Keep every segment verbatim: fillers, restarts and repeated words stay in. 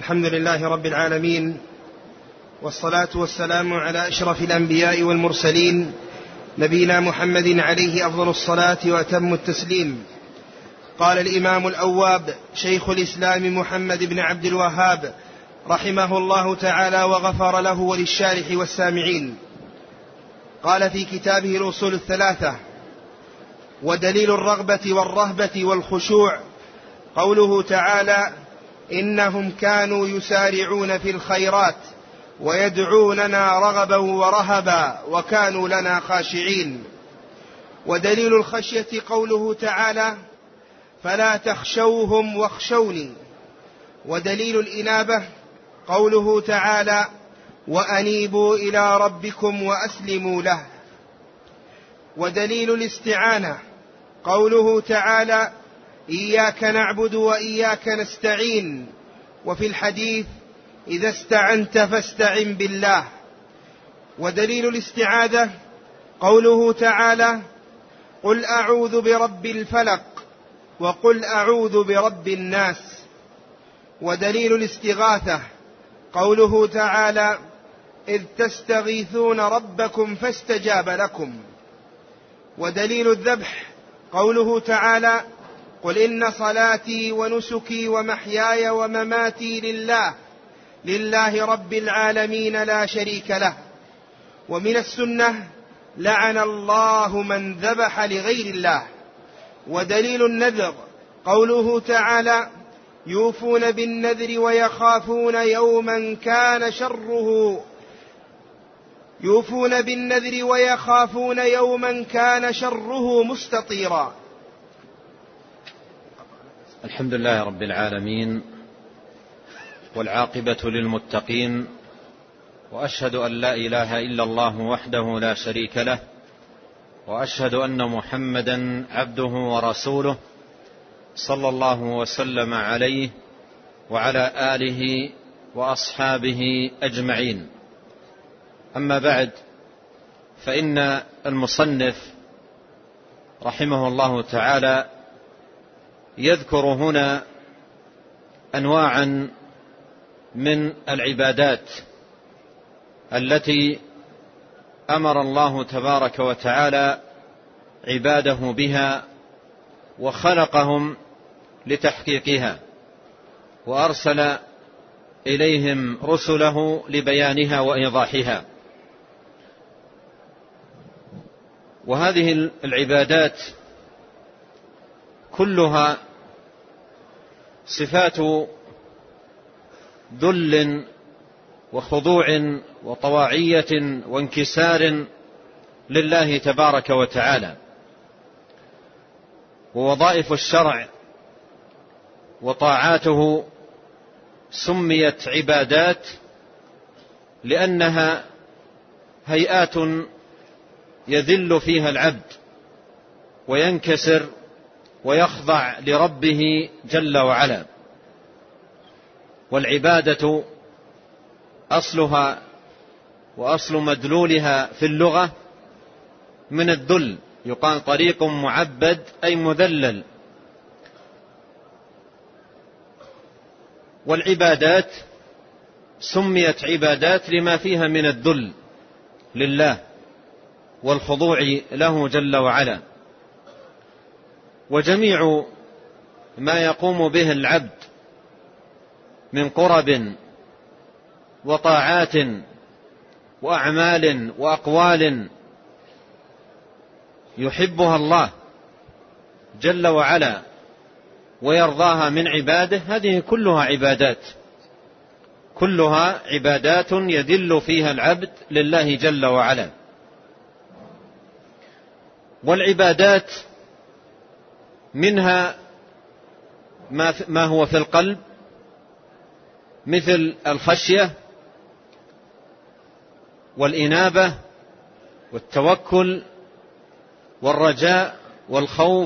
الحمد لله رب العالمين، والصلاة والسلام على أشرف الأنبياء والمرسلين، نبينا محمد عليه أفضل الصلاة وأتم التسليم. قال الإمام الأواب شيخ الإسلام محمد بن عبد الوهاب رحمه الله تعالى وغفر له وللشارح والسامعين، قال في كتابه الأصول الثلاثة: ودليل الرغبة والرهبة والخشوع قوله تعالى: إنهم كانوا يسارعون في الخيرات ويدعوننا رغبا ورهبا وكانوا لنا خاشعين. ودليل الخشية قوله تعالى: فلا تخشوهم واخشوني. ودليل الإنابة قوله تعالى: وأنيبوا إلى ربكم وأسلموا له. ودليل الاستعانة قوله تعالى: إياك نعبد وإياك نستعين. وفي الحديث: إذا استعنت فاستعن بالله. ودليل الاستعاذة قوله تعالى: قل أعوذ برب الفلق وقل أعوذ برب الناس. ودليل الاستغاثة قوله تعالى: إذ تستغيثون ربكم فاستجاب لكم. ودليل الذبح قوله تعالى: قل إن صلاتي ونسكي ومحياي ومماتي لله لله رب العالمين لا شريك له. ومن السنة: لعن الله من ذبح لغير الله. ودليل النذر قوله تعالى: يوفون بالنذر ويخافون يوما كان شره يوفون بالنذر ويخافون يوما كان شره مستطيرا. الحمد لله رب العالمين، والعاقبة للمتقين، وأشهد أن لا إله إلا الله وحده لا شريك له، وأشهد أن محمدا عبده ورسوله صلى الله وسلم عليه وعلى آله وأصحابه أجمعين. أما بعد، فإن المصنف رحمه الله تعالى يذكر هنا أنواعا من العبادات التي أمر الله تبارك وتعالى عباده بها وخلقهم لتحقيقها، وأرسل إليهم رسله لبيانها وإيضاحها. وهذه العبادات كلها صفات ذل وخضوع وطواعية وانكسار لله تبارك وتعالى. ووظائف الشرع وطاعاته سميت عبادات لأنها هيئات يذل فيها العبد وينكسر ويخضع لربه جل وعلا. والعبادة أصلها وأصل مدلولها في اللغة من الذل، يقال طريق معبد أي مذلل. والعبادات سميت عبادات لما فيها من الذل لله والخضوع له جل وعلا. وجميع ما يقوم به العبد من قرب وطاعات وأعمال وأقوال يحبها الله جل وعلا ويرضاها من عباده، هذه كلها عبادات، كلها عبادات يذل فيها العبد لله جل وعلا. والعبادات منها ما هو في القلب مثل الخشية والإنابة والتوكل والرجاء والخوف.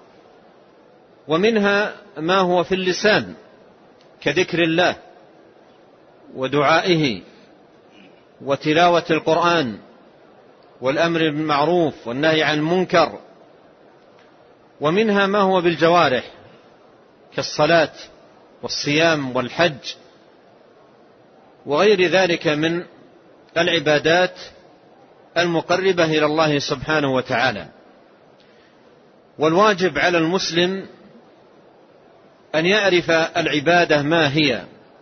ومنها ما هو في اللسان كذكر الله ودعائه وتلاوة القرآن والأمر بالمعروف والنهي عن المنكر. ومنها ما هو بالجوارح كالصلاة والصيام والحج وغير ذلك من العبادات المقربة إلى الله سبحانه وتعالى. والواجب على المسلم أن يعرف العبادة ما هي،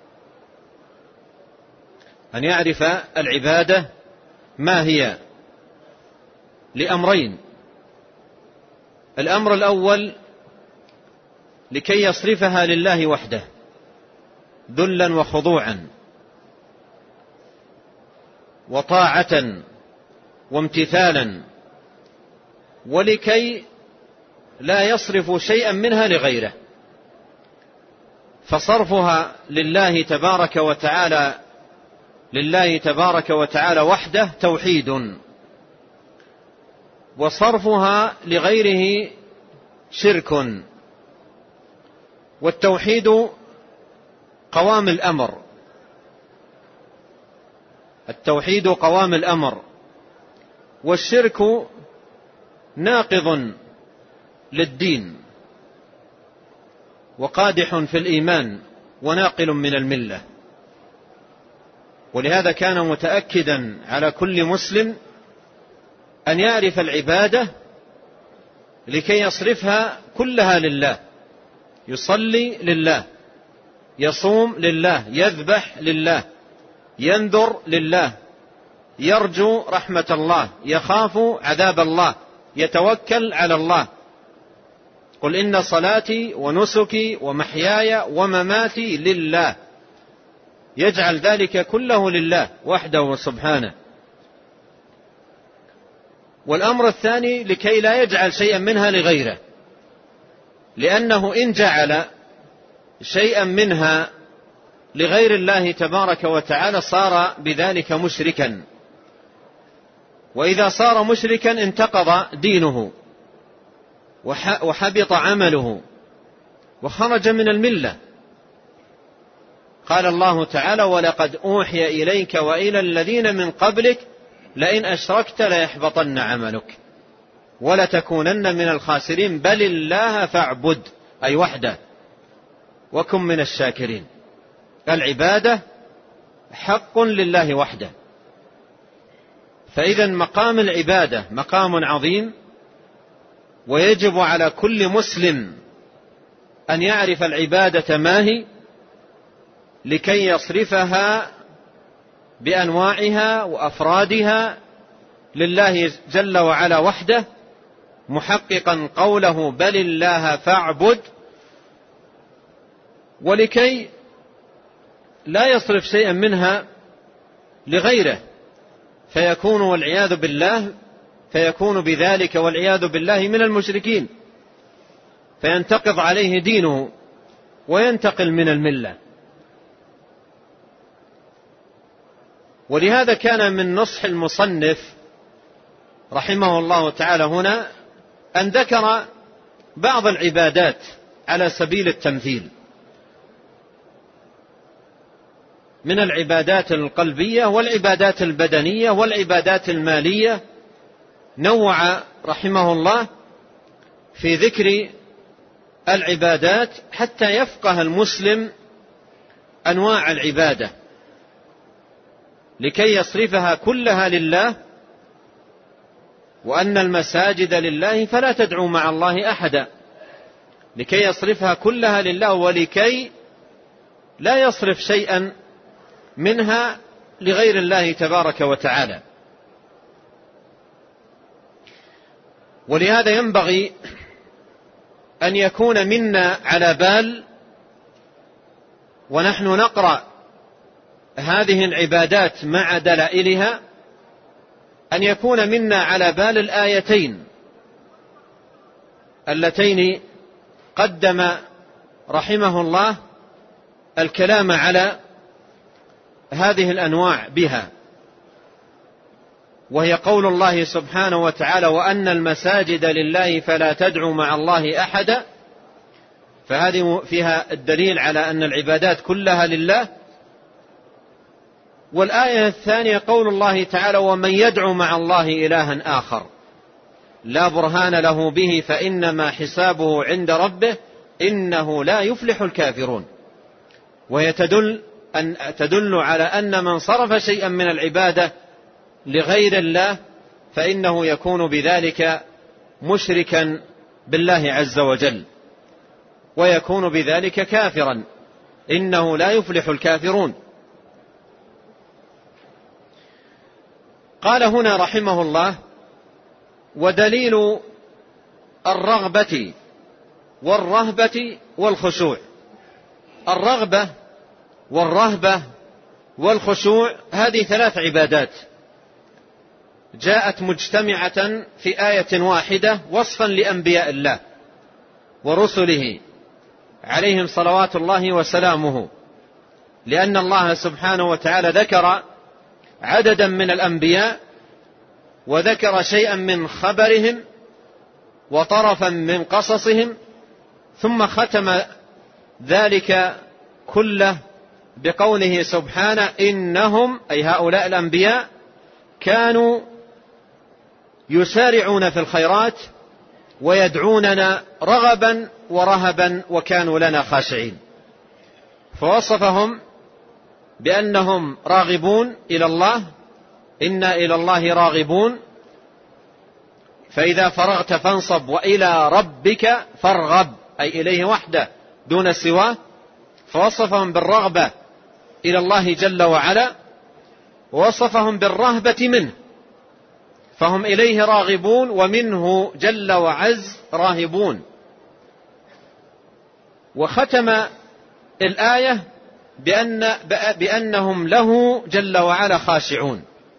أن يعرف العبادة ما هي لأمرين. الأمر الأول لكي يصرفها لله وحده ذلا وخضوعا وطاعة وامتثالا، ولكي لا يصرف شيئا منها لغيره، فصرفها لله تبارك وتعالى لله تبارك وتعالى وحده توحيد، وصرفها لغيره شرك. والتوحيد قوام الأمر، التوحيد قوام الأمر، والشرك ناقض للدين وقادح في الإيمان وناقل من الملة. ولهذا كان متأكدا على كل مسلم أن يعرف العبادة لكي يصرفها كلها لله، يصلي لله، يصوم لله، يذبح لله، ينذر لله، يرجو رحمة الله، يخاف عذاب الله، يتوكل على الله. قل إن صلاتي ونسكي ومحياي ومماتي لله، يجعل ذلك كله لله وحده سبحانه. والأمر الثاني لكي لا يجعل شيئا منها لغيره، لأنه إن جعل شيئا منها لغير الله تبارك وتعالى صار بذلك مشركا، وإذا صار مشركا انتقض دينه وحبط عمله وخرج من الملة. قال الله تعالى: ولقد أوحي إليك وإلى الذين من قبلك لئن أشركت ليحبطن عملك ولتكونن من الخاسرين بل الله فاعبد، أي وحده، وكن من الشاكرين. العبادة حق لله وحده، فإذا مقام العبادة مقام عظيم، ويجب على كل مسلم أن يعرف العبادة ما هي لكي يصرفها بأنواعها وأفرادها لله جل وعلا وحده، محققا قوله بل الله فاعبد، ولكي لا يصرف شيئا منها لغيره فيكون والعياذ بالله فيكون بذلك والعياذ بالله من المشركين، فينتقض عليه دينه وينتقل من الملة. ولهذا كان من نصح المصنف رحمه الله تعالى هنا أن ذكر بعض العبادات على سبيل التمثيل، من العبادات القلبية والعبادات البدنية والعبادات المالية. نوع رحمه الله في ذكر العبادات حتى يفقه المسلم أنواع العبادة لكي يصرفها كلها لله، وأن المساجد لله فلا تدعوا مع الله أحدا، لكي يصرفها كلها لله، ولكي لا يصرف شيئا منها لغير الله تبارك وتعالى. ولهذا ينبغي أن يكون منا على بال ونحن نقرأ هذه العبادات مع دلائلها، أن يكون منا على بال الآيتين اللتين قدم رحمه الله الكلام على هذه الأنواع بها، وهي قول الله سبحانه وتعالى: وأن المساجد لله فلا تدعوا مع الله أحدا. فهذه فيها الدليل على أن العبادات كلها لله. والآية الثانية قول الله تعالى: ومن يدعو مع الله إلها آخر لا برهان له به فإنما حسابه عند ربه إنه لا يفلح الكافرون. وهي تدل أن تدل على أن من صرف شيئا من العبادة لغير الله فإنه يكون بذلك مشركا بالله عز وجل، ويكون بذلك كافرا، إنه لا يفلح الكافرون. قال هنا رحمه الله: ودليل الرغبة والرهبة والخشوع. الرغبة والرهبة والخشوع هذه ثلاث عبادات جاءت مجتمعة في آية واحدة وصفا لأنبياء الله ورسله عليهم صلوات الله وسلامه، لأن الله سبحانه وتعالى ذكر عددا من الأنبياء وذكر شيئا من خبرهم وطرفا من قصصهم، ثم ختم ذلك كله بقوله سبحانه: إنهم أي هؤلاء الأنبياء كانوا يسارعون في الخيرات ويدعوننا رغبا ورهبا وكانوا لنا خاشعين. فوصفهم بأنهم راغبون إلى الله، إنا إلى الله راغبون، فإذا فرغت فانصب وإلى ربك فارغب، أي إليه وحده دون سواه. فوصفهم بالرغبة إلى الله جل وعلا، ووصفهم بالرهبة منه، فهم إليه راغبون ومنه جل وعز راهبون. وختم الآية بأن بأنهم له جل وعلا خاشعون،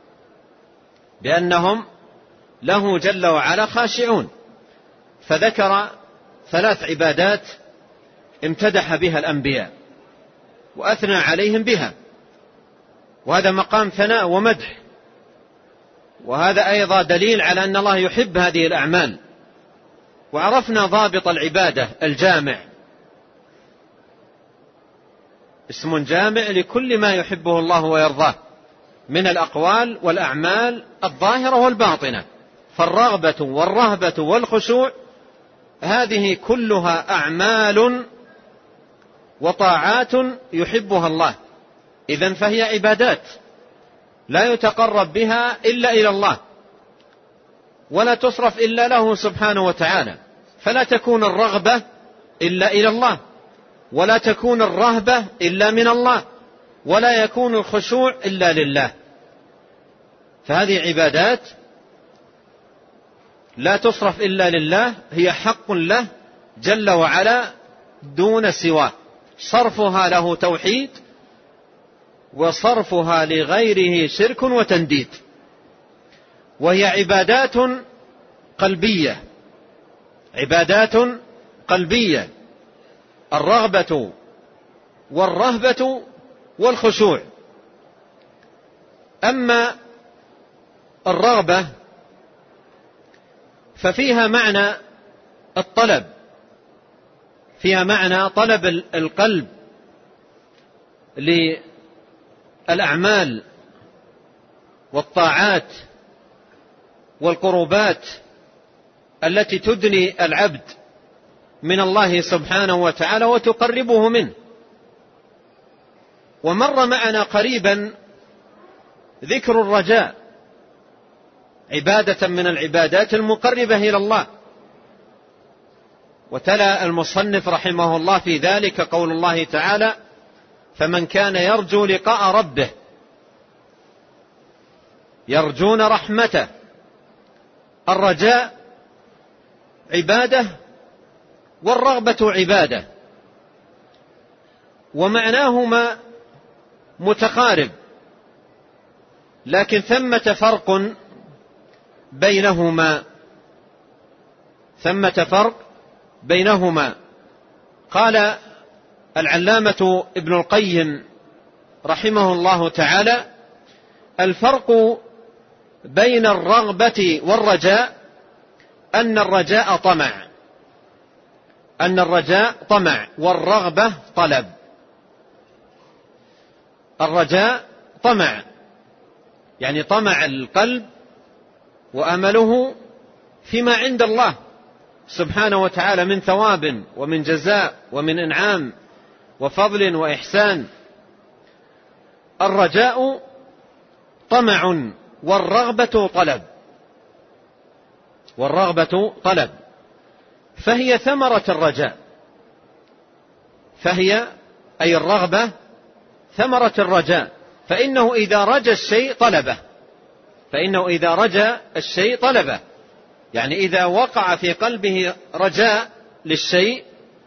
بأنهم له جل وعلا خاشعون. فذكر ثلاث عبادات امتدح بها الأنبياء وأثنى عليهم بها، وهذا مقام ثناء ومدح، وهذا أيضا دليل على أن الله يحب هذه الأعمال. وعرفنا ضابط العبادة الجامع، اسم جامع لكل ما يحبه الله ويرضاه من الأقوال والأعمال الظاهرة والباطنة. فالرغبة والرهبة والخشوع هذه كلها أعمال وطاعات يحبها الله، إذن فهي عبادات لا يتقرب بها إلا إلى الله، ولا تصرف إلا له سبحانه وتعالى. فلا تكون الرغبة إلا إلى الله، ولا تكون الرهبة إلا من الله، ولا يكون الخشوع إلا لله. فهذه عبادات لا تصرف إلا لله، هي حق له جل وعلا دون سواه. صرفها له توحيد، وصرفها لغيره شرك وتنديد. وهي عبادات قلبية، عبادات قلبية، الرغبة والرهبة والخشوع. أما الرغبة ففيها معنى الطلب، فيها معنى طلب القلب للأعمال والطاعات والقربات التي تدني العبد من الله سبحانه وتعالى وتقربه منه. ومر معنا قريبا ذكر الرجاء، عبادة من العبادات المقربة إلى الله. وتلا المصنف رحمه الله في ذلك قول الله تعالى: فمن كان يرجو لقاء ربه يرجون رحمته. الرجاء عبادة والرغبة عبادة، ومعناهما متقارب، لكن ثمة فرق بينهما، ثمة فرق بينهما. قال العلامة ابن القيم رحمه الله تعالى: الفرق بين الرغبة والرجاء أن الرجاء طمع، أن الرجاء طمع والرغبة طلب. الرجاء طمع، يعني طمع القلب وأمله فيما عند الله سبحانه وتعالى من ثواب ومن جزاء ومن إنعام وفضل وإحسان. الرجاء طمع والرغبة طلب، والرغبة طلب، فهي ثمرة الرجاء، فهي أي الرغبة ثمرة الرجاء، فإنه إذا رجى الشيء طلبه، فإنه إذا رجى الشيء طلبه، يعني إذا وقع في قلبه رجاء للشيء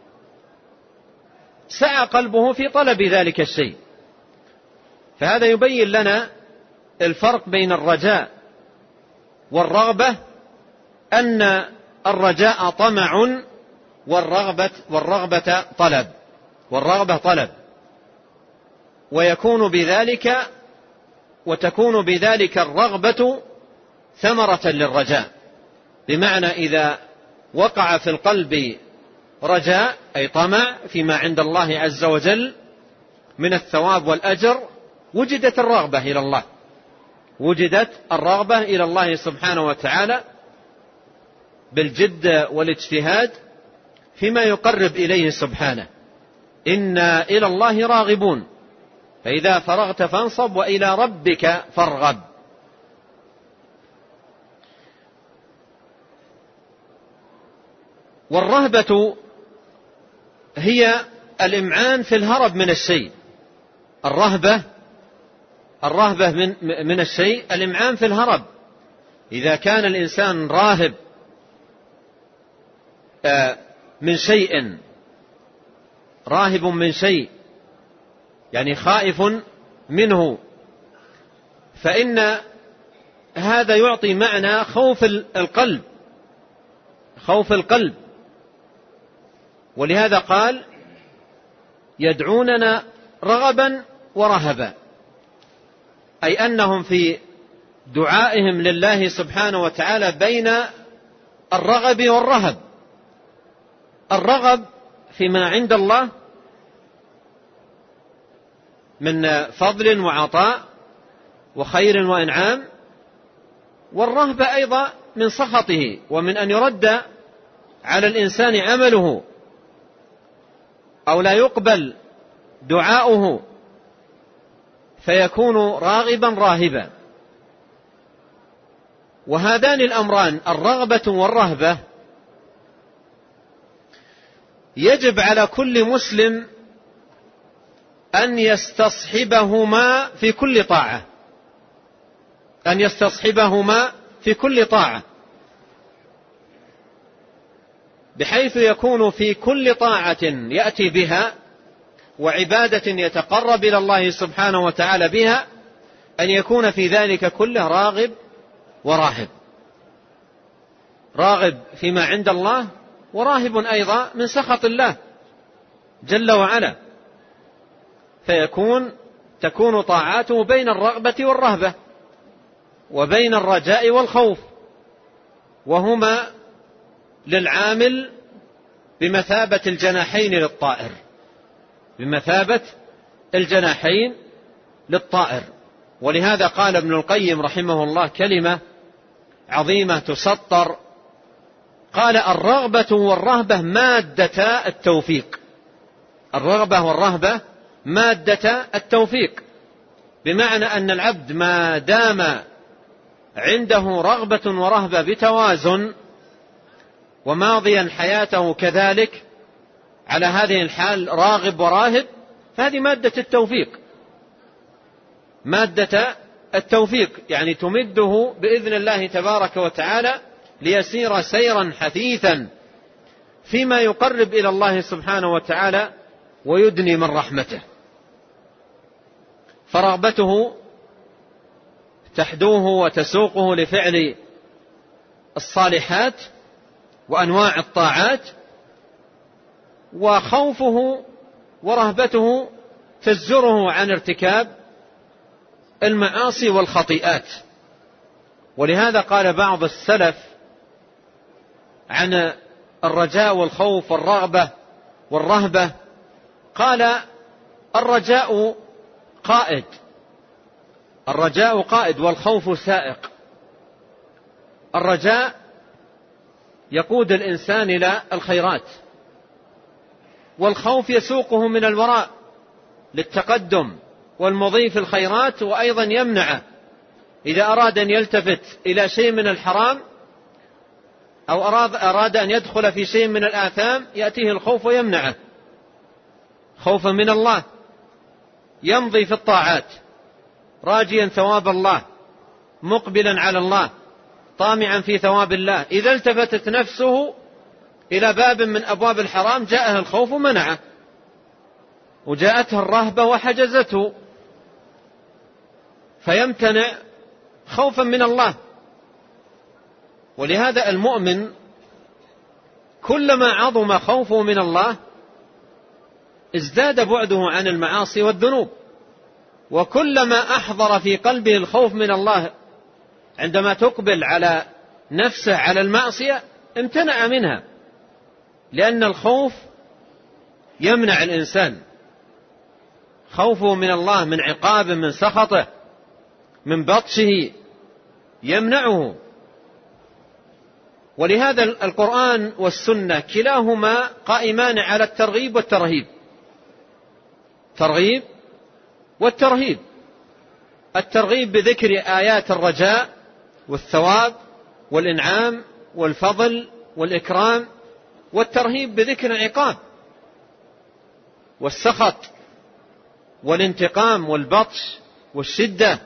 سعى قلبه في طلب ذلك الشيء. فهذا يبين لنا الفرق بين الرجاء والرغبة، أن الرجاء طمع والرغبة, والرغبة طلب، والرغبة طلب، ويكون بذلك وتكون بذلك الرغبة ثمرة للرجاء، بمعنى إذا وقع في القلب رجاء أي طمع فيما عند الله عز وجل من الثواب والأجر، وجدت الرغبة إلى الله، وجدت الرغبة إلى الله سبحانه وتعالى بالجد والاجتهاد فيما يقرب إليه سبحانه. إنا إلى الله راغبون، فإذا فرغت فانصب وإلى ربك فارغب. والرهبة هي الإمعان في الهرب من الشيء، الرهبة الرهبة من, من الشيء الإمعان في الهرب. إذا كان الإنسان راهب من شيء، راهب من شيء يعني خائف منه، فإن هذا يعطي معنى خوف القلب، خوف القلب. ولهذا قال يدعوننا رغبا ورهبا، أي أنهم في دعائهم لله سبحانه وتعالى بين الرغب والرهب. الرغب فيما عند الله من فضل وعطاء وخير وإنعام، والرهبة أيضا من سخطه ومن أن يرد على الإنسان عمله أو لا يقبل دعاؤه فيكون راغبا راهبا. وهذان الأمران الرغبة والرهبة يجب على كل مسلم أن يستصحبهما في كل طاعة، أن يستصحبهما في كل طاعة، بحيث يكون في كل طاعة يأتي بها وعبادة يتقرب إلى الله سبحانه وتعالى بها أن يكون في ذلك كله راغب وراهب، راغب فيما عند الله وراهب أيضا من سخط الله جل وعلا، فيكون تكون طاعاته بين الرغبة والرهبة وبين الرجاء والخوف، وهما للعامل بمثابة الجناحين للطائر، بمثابة الجناحين للطائر. ولهذا قال ابن القيم رحمه الله كلمة عظيمة تسطر، قال الرغبة والرهبة مادة التوفيق، الرغبة والرهبة مادة التوفيق، بمعنى أن العبد ما دام عنده رغبة ورهبة بتوازن وماضيا حياته كذلك على هذه الحال راغب وراهب، فهذه مادة التوفيق، مادة التوفيق، يعني تمده بإذن الله تبارك وتعالى ليسير سيرا حثيثا فيما يقرب إلى الله سبحانه وتعالى ويدني من رحمته. فرغبته تحدوه وتسوقه لفعل الصالحات وأنواع الطاعات، وخوفه ورهبته تزجره عن ارتكاب المعاصي والخطيئات. ولهذا قال بعض السلف عن الرجاء والخوف والرغبة والرهبة، قال الرجاء قائد، الرجاء قائد والخوف سائق. الرجاء يقود الإنسان إلى الخيرات، والخوف يسوقه من الوراء للتقدم والمضي في الخيرات، وأيضا يمنعه إذا أراد أن يلتفت إلى شيء من الحرام أو أراد, أراد أن يدخل في شيء من الآثام يأتيه الخوف ويمنعه، خوفا من الله. يمضي في الطاعات راجيا ثواب الله، مقبلا على الله، طامعا في ثواب الله. إذا التفتت نفسه إلى باب من أبواب الحرام جاءه الخوف ومنعه، وجاءته الرهبة وحجزته، فيمتنع خوفا من الله. ولهذا المؤمن كلما عظم خوفه من الله ازداد بعده عن المعاصي والذنوب، وكلما أحضر في قلبه الخوف من الله عندما تقبل على نفسه على المعصية امتنع منها، لأن الخوف يمنع الإنسان، خوفه من الله، من عقابه، من سخطه، من بطشه، يمنعه. ولهذا القرآن والسنة كلاهما قائمان على الترغيب والترهيب، ترغيب والترهيب. الترغيب بذكر آيات الرجاء والثواب والإنعام والفضل والإكرام، والترهيب بذكر العقاب والسخط والانتقام والبطش والشدة.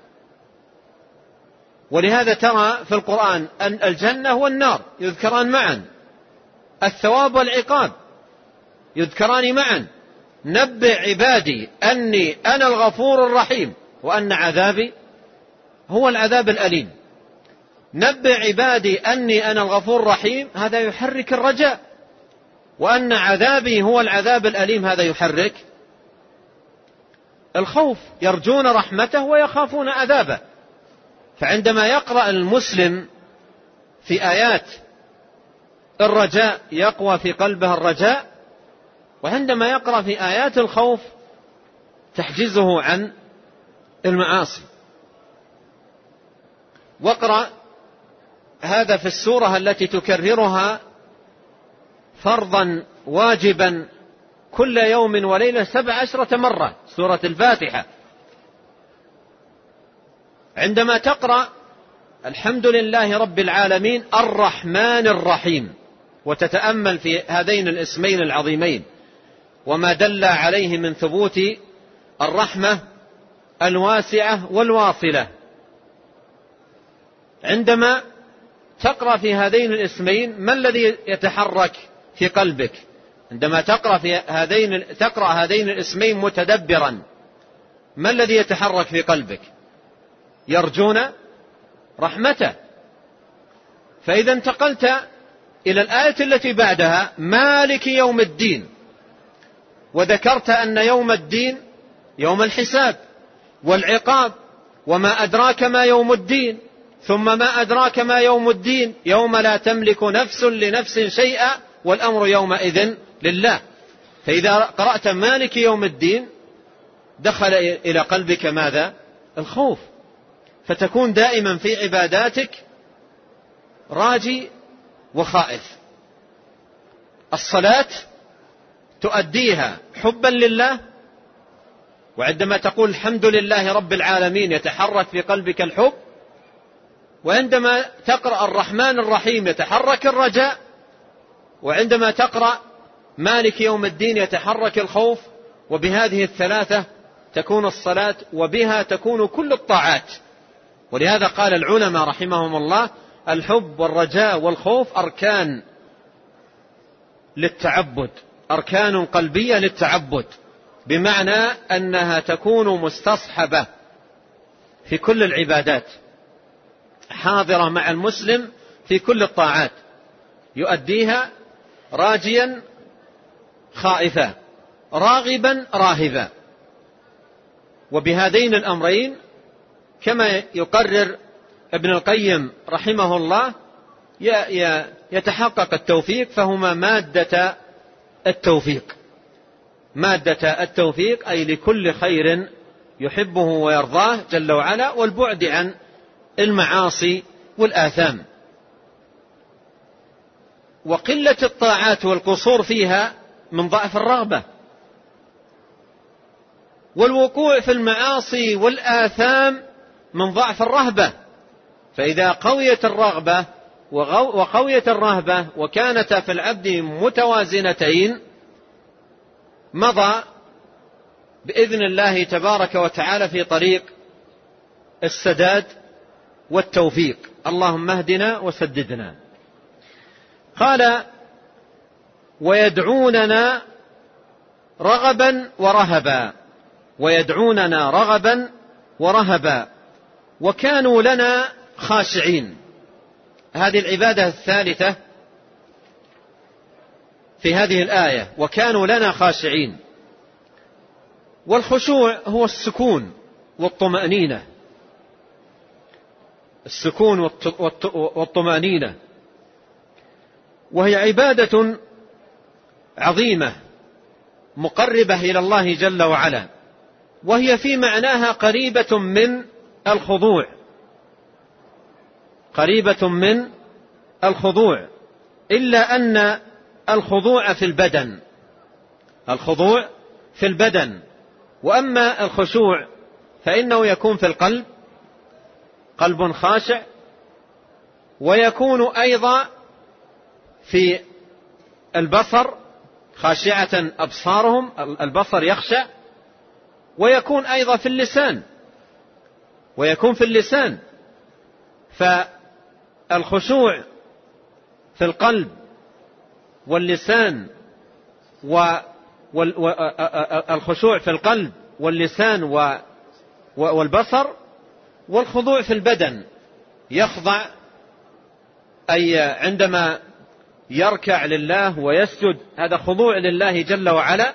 ولهذا ترى في القرآن أن الجنة والنار يذكران معا، الثواب والعقاب يذكران معا. نبئ عبادي أني أنا الغفور الرحيم وأن عذابي هو العذاب الأليم. نبئ عبادي أني أنا الغفور الرحيم، هذا يحرك الرجاء، وأن عذابي هو العذاب الأليم، هذا يحرك الخوف. يرجون رحمته ويخافون عذابه. فعندما يقرأ المسلم في آيات الرجاء يقوى في قلبه الرجاء، وعندما يقرأ في آيات الخوف تحجزه عن المعاصي. واقرأ هذا في السورة التي تكررها فرضا واجبا كل يوم وليلة سبع عشرة مرة، سورة الفاتحة. عندما تقرأ الحمد لله رب العالمين الرحمن الرحيم، وتتأمل في هذين الاسمين العظيمين وما دل عليه من ثبوت الرحمة الواسعة والواصلة، عندما تقرأ في هذين الاسمين ما الذي يتحرك في قلبك؟ عندما تقرأ في هذين تقرأ هذين الاسمين متدبرا ما الذي يتحرك في قلبك؟ يرجون رحمته. فإذا انتقلت إلى الآية التي بعدها مالك يوم الدين، وذكرت أن يوم الدين يوم الحساب والعقاب، وما أدراك ما يوم الدين، ثم ما أدراك ما يوم الدين، يوم لا تملك نفس لنفس شيئا والأمر يومئذ لله. فإذا قرأت مالك يوم الدين دخل إلى قلبك ماذا؟ الخوف، فتكون دائما في عباداتك راجي وخائف. الصلاة تؤديها حبا لله، وعندما تقول الحمد لله رب العالمين يتحرك في قلبك الحب، وعندما تقرأ الرحمن الرحيم يتحرك الرجاء، وعندما تقرأ مالك يوم الدين يتحرك الخوف. وبهذه الثلاثة تكون الصلاة، وبها تكون كل الطاعات. ولهذا قال العلماء رحمهم الله الحب والرجاء والخوف أركان للتعبد، أركان قلبية للتعبد، بمعنى أنها تكون مستصحبة في كل العبادات، حاضرة مع المسلم في كل الطاعات، يؤديها راجيا خائفا، راغبا راهبا. وبهذين الأمرين كما يقرر ابن القيم رحمه الله يتحقق التوفيق، فهما مادة التوفيق، مادة التوفيق أي لكل خير يحبه ويرضاه جل وعلا، والبعد عن المعاصي والآثام. وقلة الطاعات والقصور فيها من ضعف الرغبة، والوقوع في المعاصي والآثام من ضعف الرهبة. فإذا قويت الرغبة وقويت الرهبة وكانتا في العبد متوازنتين مضى بإذن الله تبارك وتعالى في طريق السداد والتوفيق. اللهم اهدنا وسددنا. قال ويدعوننا رغبا ورهبا، ويدعوننا رغبا ورهبا وكانوا لنا خاشعين. هذه العبادة الثالثة في هذه الآية، وكانوا لنا خاشعين. والخشوع هو السكون والطمأنينة، السكون والطمأنينة، وهي عبادة عظيمة مقربة إلى الله جل وعلا، وهي في معناها قريبة من الخضوع، قريبة من الخضوع، إلا أن الخضوع في البدن، الخضوع في البدن، وأما الخشوع فإنه يكون في القلب، قلب خاشع، ويكون أيضا في البصر، خاشعة أبصارهم، البصر يخشع، ويكون أيضا في اللسان، ويكون في اللسان. فالخشوع في القلب واللسان والخشوع في القلب واللسان والبصر، والخضوع في البدن، يخضع أي عندما يركع لله ويسجد، هذا خضوع لله جل وعلا.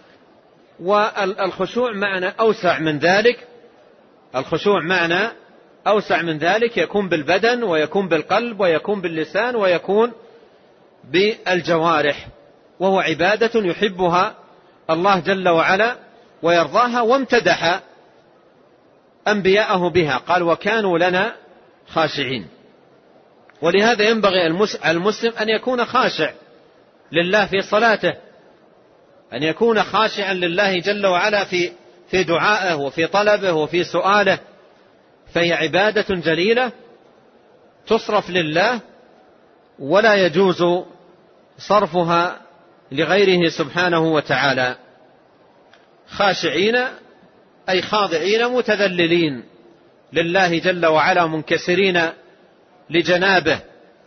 والخشوع معنى أوسع من ذلك، الخشوع معنى أوسع من ذلك، يكون بالبدن ويكون بالقلب ويكون باللسان ويكون بالجوارح، وهو عبادة يحبها الله جل وعلا ويرضاها، وامتدح أنبياءه بها، قال وكانوا لنا خاشعين. ولهذا ينبغي المسلم أن يكون خاشع لله في صلاته، أن يكون خاشعا لله جل وعلا في في دعائه وفي طلبه وفي سؤاله، فهي عبادة جليلة تصرف لله ولا يجوز صرفها لغيره سبحانه وتعالى. خاشعين أي خاضعين متذللين لله جل وعلا، منكسرين لجنابه.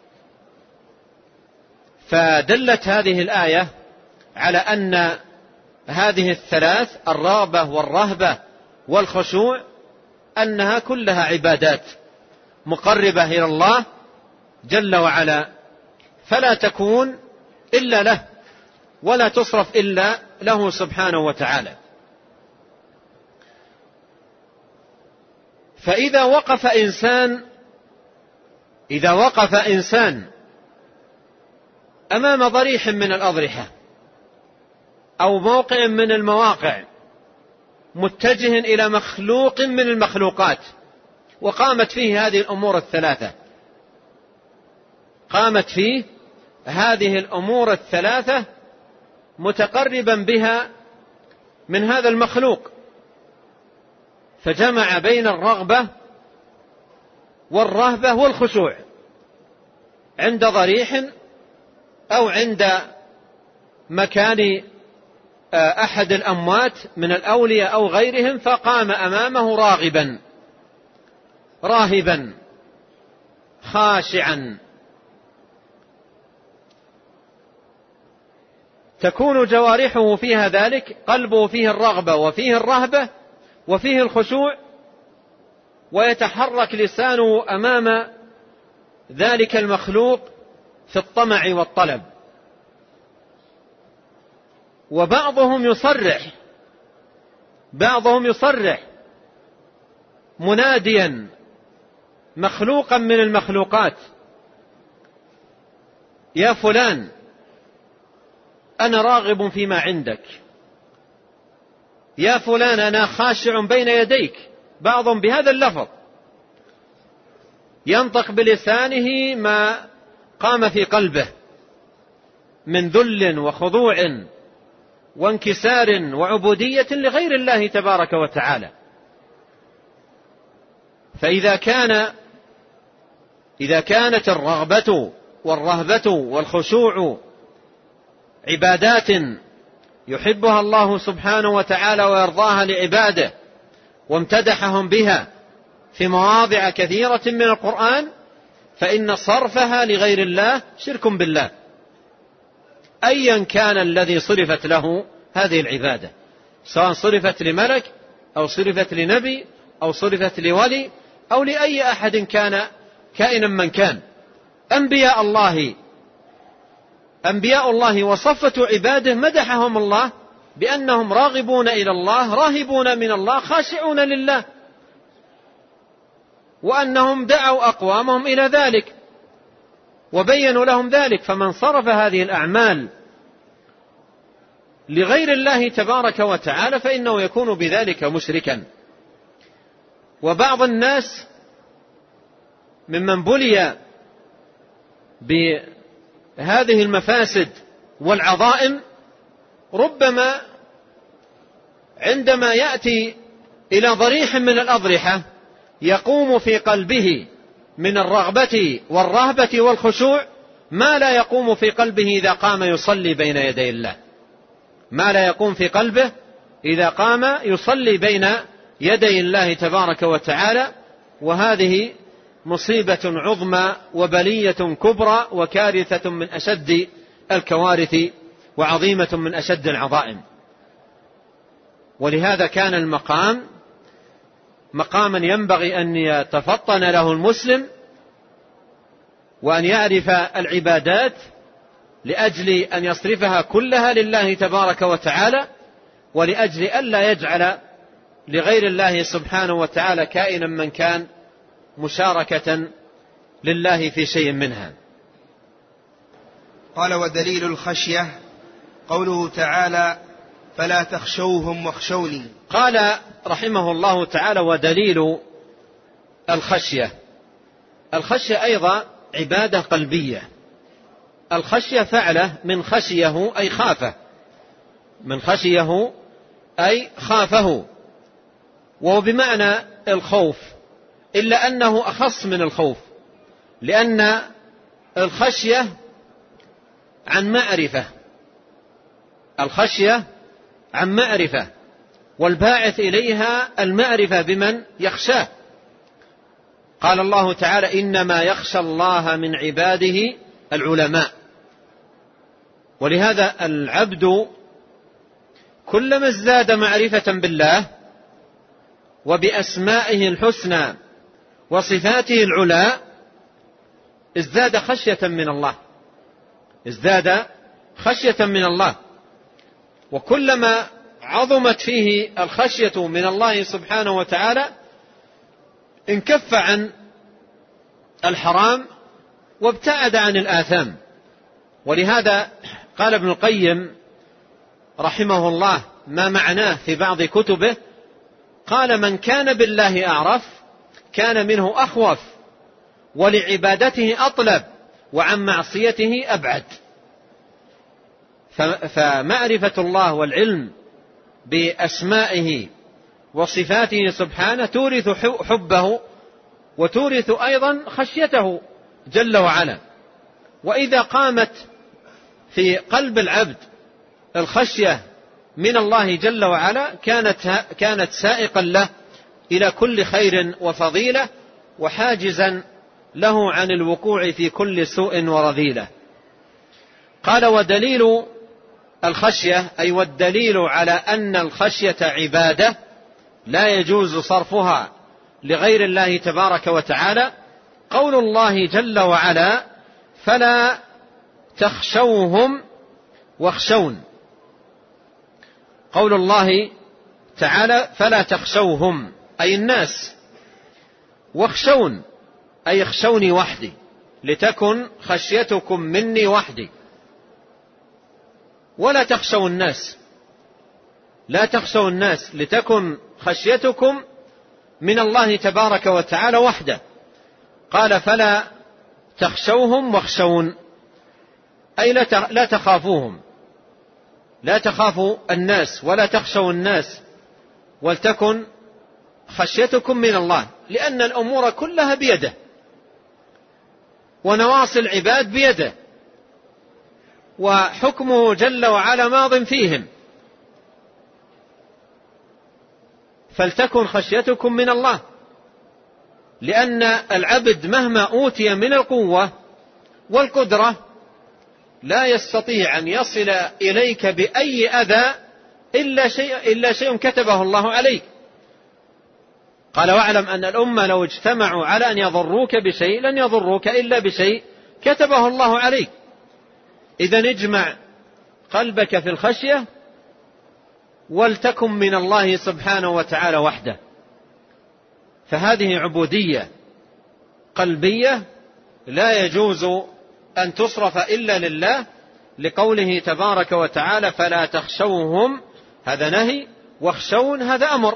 فدلت هذه الآية على أن هذه الثلاث، الرغبة والرهبة والخشوع، أنها كلها عبادات مقربة إلى الله جل وعلا، فلا تكون إلا له ولا تصرف إلا له سبحانه وتعالى. فإذا وقف إنسان إذا وقف إنسان أمام ضريح من الأضرحة أو موقع من المواقع متجه إلى مخلوق من المخلوقات، وقامت فيه هذه الأمور الثلاثة، قامت فيه هذه الأمور الثلاثة متقربا بها من هذا المخلوق، فجمع بين الرغبة والرهبة والخشوع عند ضريح أو عند مكان أحد الأموات من الأولياء أو غيرهم، فقام أمامه راغبا راهبا خاشعا. تكون جوارحه فيها ذلك، قلبه فيه الرغبة وفيه الرهبة وفيه الخشوع، ويتحرك لسانه أمام ذلك المخلوق في الطمع والطلب. وبعضهم يصرح بعضهم يصرح مناديا مخلوقا من المخلوقات: يا فلان أنا راغب فيما عندك، يا فلان أنا خاشع بين يديك. بعضهم بهذا اللفظ ينطق بلسانه ما قام في قلبه من ذل وخضوع وانكسار وعبودية لغير الله تبارك وتعالى. فإذا كان إذا كانت الرغبة والرهبة والخشوع عبادات يحبها الله سبحانه وتعالى ويرضاها لعباده وامتدحهم بها في مواضع كثيرة من القرآن، فإن صرفها لغير الله شرك بالله، أيا كان الذي صرفت له هذه العبادة، سواء صرفت لملك أو صرفت لنبي أو صرفت لولي أو لأي أحد كان كائنا من كان. أنبياء الله أنبياء الله وصفة عباده مدحهم الله بأنهم راغبون إلى الله، راهبون من الله، خاشعون لله، وأنهم دعوا أقوامهم إلى ذلك وبينوا لهم ذلك. فمن صرف هذه الأعمال لغير الله تبارك وتعالى فإنه يكون بذلك مشركا. وبعض الناس ممن بلي بهذه المفاسد والعظائم ربما عندما يأتي إلى ضريح من الأضرحة يقوم في قلبه من الرغبة والرهبة والخشوع ما لا يقوم في قلبه إذا قام يصلي بين يدي الله، ما لا يقوم في قلبه إذا قام يصلي بين يدي الله تبارك وتعالى. وهذه مصيبة عظمى وبلية كبرى وكارثة من أشد الكوارث وعظيمة من أشد العظائم. ولهذا كان المقام مقاما ينبغي أن يتفطن له المسلم وأن يعرف العبادات لأجل أن يصرفها كلها لله تبارك وتعالى، ولأجل ألا يجعل لغير الله سبحانه وتعالى كائنا من كان مشاركة لله في شيء منها. قال: ودليل الخشية قوله تعالى: فلا تخشوهم واخشوني. قال رحمه الله تعالى: ودليل الخشية. الخشية أيضا عبادة قلبية. الخشية فعله من خشيه أي خافه، من خشيه أي خافه، وهو بمعنى الخوف، إلا أنه أخص من الخوف، لأن الخشية عن معرفة، الخشية عن معرفة، والباعث إليها المعرفة بمن يخشاه. قال الله تعالى: إنما يخشى الله من عباده العلماء. ولهذا العبد كلما ازداد معرفة بالله وبأسمائه الحسنى وصفاته العلى ازداد خشية من الله، ازداد خشية من الله. وكلما عظمت فيه الخشية من الله سبحانه وتعالى انكف عن الحرام وابتعد عن الآثام. ولهذا قال ابن القيم رحمه الله ما معناه في بعض كتبه، قال: من كان بالله أعرف كان منه أخوف، ولعبادته أطلب، وعن معصيته أبعد. فمعرفة الله والعلم بأسمائه وصفاته سبحانه تورث حبه وتورث أيضا خشيته جل وعلا. وإذا قامت في قلب العبد الخشية من الله جل وعلا كانت كانت سائقا له إلى كل خير وفضيلة، وحاجزا له عن الوقوع في كل سوء ورذيلة. قال: ودليل الخشية أي والدليل على أن الخشية عبادة لا يجوز صرفها لغير الله تبارك وتعالى قول الله جل وعلا: فلا تخشوهم واخشون. قول الله تعالى: فلا تخشوهم أي الناس، واخشون أي اخشوني وحدي، لتكن خشيتكم مني وحدي. ولا تخشوا الناس، لا تخشوا الناس، لتكن خشيتكم من الله تبارك وتعالى وحده. قال: فلا تخشوهم واخشون أي لا تخافوهم. لا تخافوا الناس ولا تخشوا الناس ولتكن خشيتكم من الله، لأن الأمور كلها بيده ونواصي العباد بيده وحكمه جل وعلا ماض فيهم، فلتكن خشيتكم من الله. لأن العبد مهما أوتي من القوة والقدرة لا يستطيع أن يصل إليك بأي أذى إلا شيء, إلا شيء كتبه الله عليك. قال واعلم أن الأمة لو اجتمعوا على أن يضروك بشيء لن يضروك إلا بشيء كتبه الله عليك. إذن اجمع قلبك في الخشية ولتكن من الله سبحانه وتعالى وحده. فهذه عبودية قلبية لا يجوز أن تصرف إلا لله، لقوله تبارك وتعالى فلا تخشوهم، هذا نهي، واخشون هذا أمر.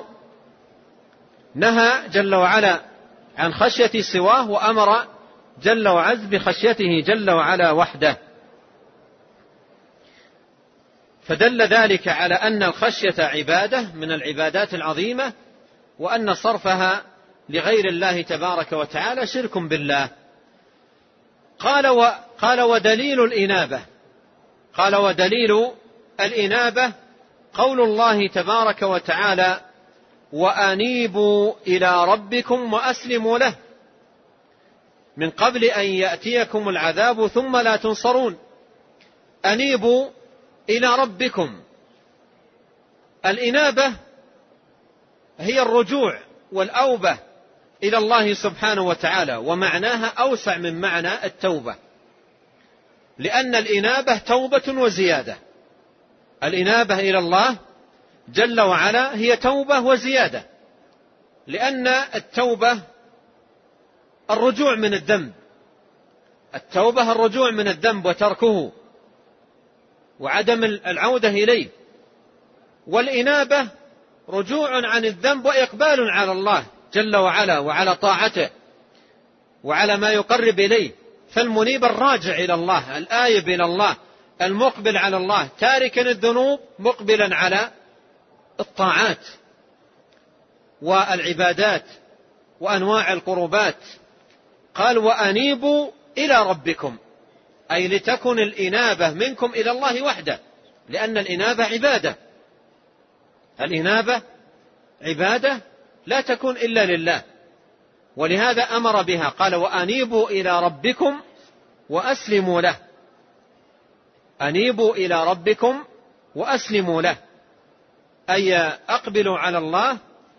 نهى جل وعلا عن خشية سواه وأمر جل وعز بخشيته جل وعلا وحده. فدل ذلك على أن الخشية عبادة من العبادات العظيمة، وأن صرفها لغير الله تبارك وتعالى شرك بالله. قال و قال ودليل الإنابة قال ودليل الإنابة قول الله تبارك وتعالى وأنيبوا إلى ربكم وأسلموا له من قبل أن يأتيكم العذاب ثم لا تنصرون. أنيبوا إلى ربكم، الإنابة هي الرجوع والأوبة إلى الله سبحانه وتعالى، ومعناها أوسع من معنى التوبة، لأن الإنابة توبة وزيادة. الإنابة إلى الله جل وعلا هي توبة وزيادة، لأن التوبة الرجوع من الذنب، التوبة الرجوع من الذنب وتركه وعدم العودة إليه، والإنابة رجوع عن الذنب وإقبال على الله جل وعلا وعلى طاعته وعلى ما يقرب إليه. فالمنيب الراجع إلى الله، الآيب إلى الله، المقبل على الله، تاركا الذنوب مقبلا على الطاعات والعبادات وأنواع القربات. قال وأنيبوا إلى ربكم، أي لتكن الإنابة منكم إلى الله وحده، لأن الإنابة عبادة، الإنابة عبادة لا تكون إلا لله، ولهذا أمر بها. قال وأنيبوا إلى ربكم وأسلموا له، أنيبوا إلى ربكم وأسلموا له، أي أقبلوا على الله،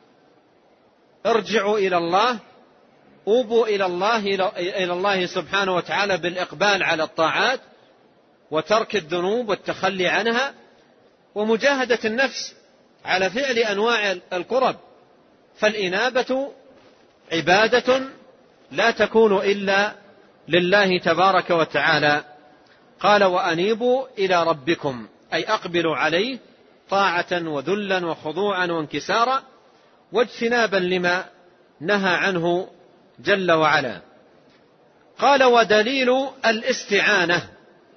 ارجعوا إلى الله، أوبوا إلى الله إلى الله سبحانه وتعالى بالإقبال على الطاعات وترك الذنوب والتخلي عنها ومجاهدة النفس على فعل أنواع القرب. فالإنابة عبادة لا تكون إلا لله تبارك وتعالى. قال وأنيبوا إلى ربكم، أي أقبلوا عليه طاعة وذلا وخضوعا وانكسارا واجتنابا لما نهى عنه جل وعلا. قال ودليل الاستعانة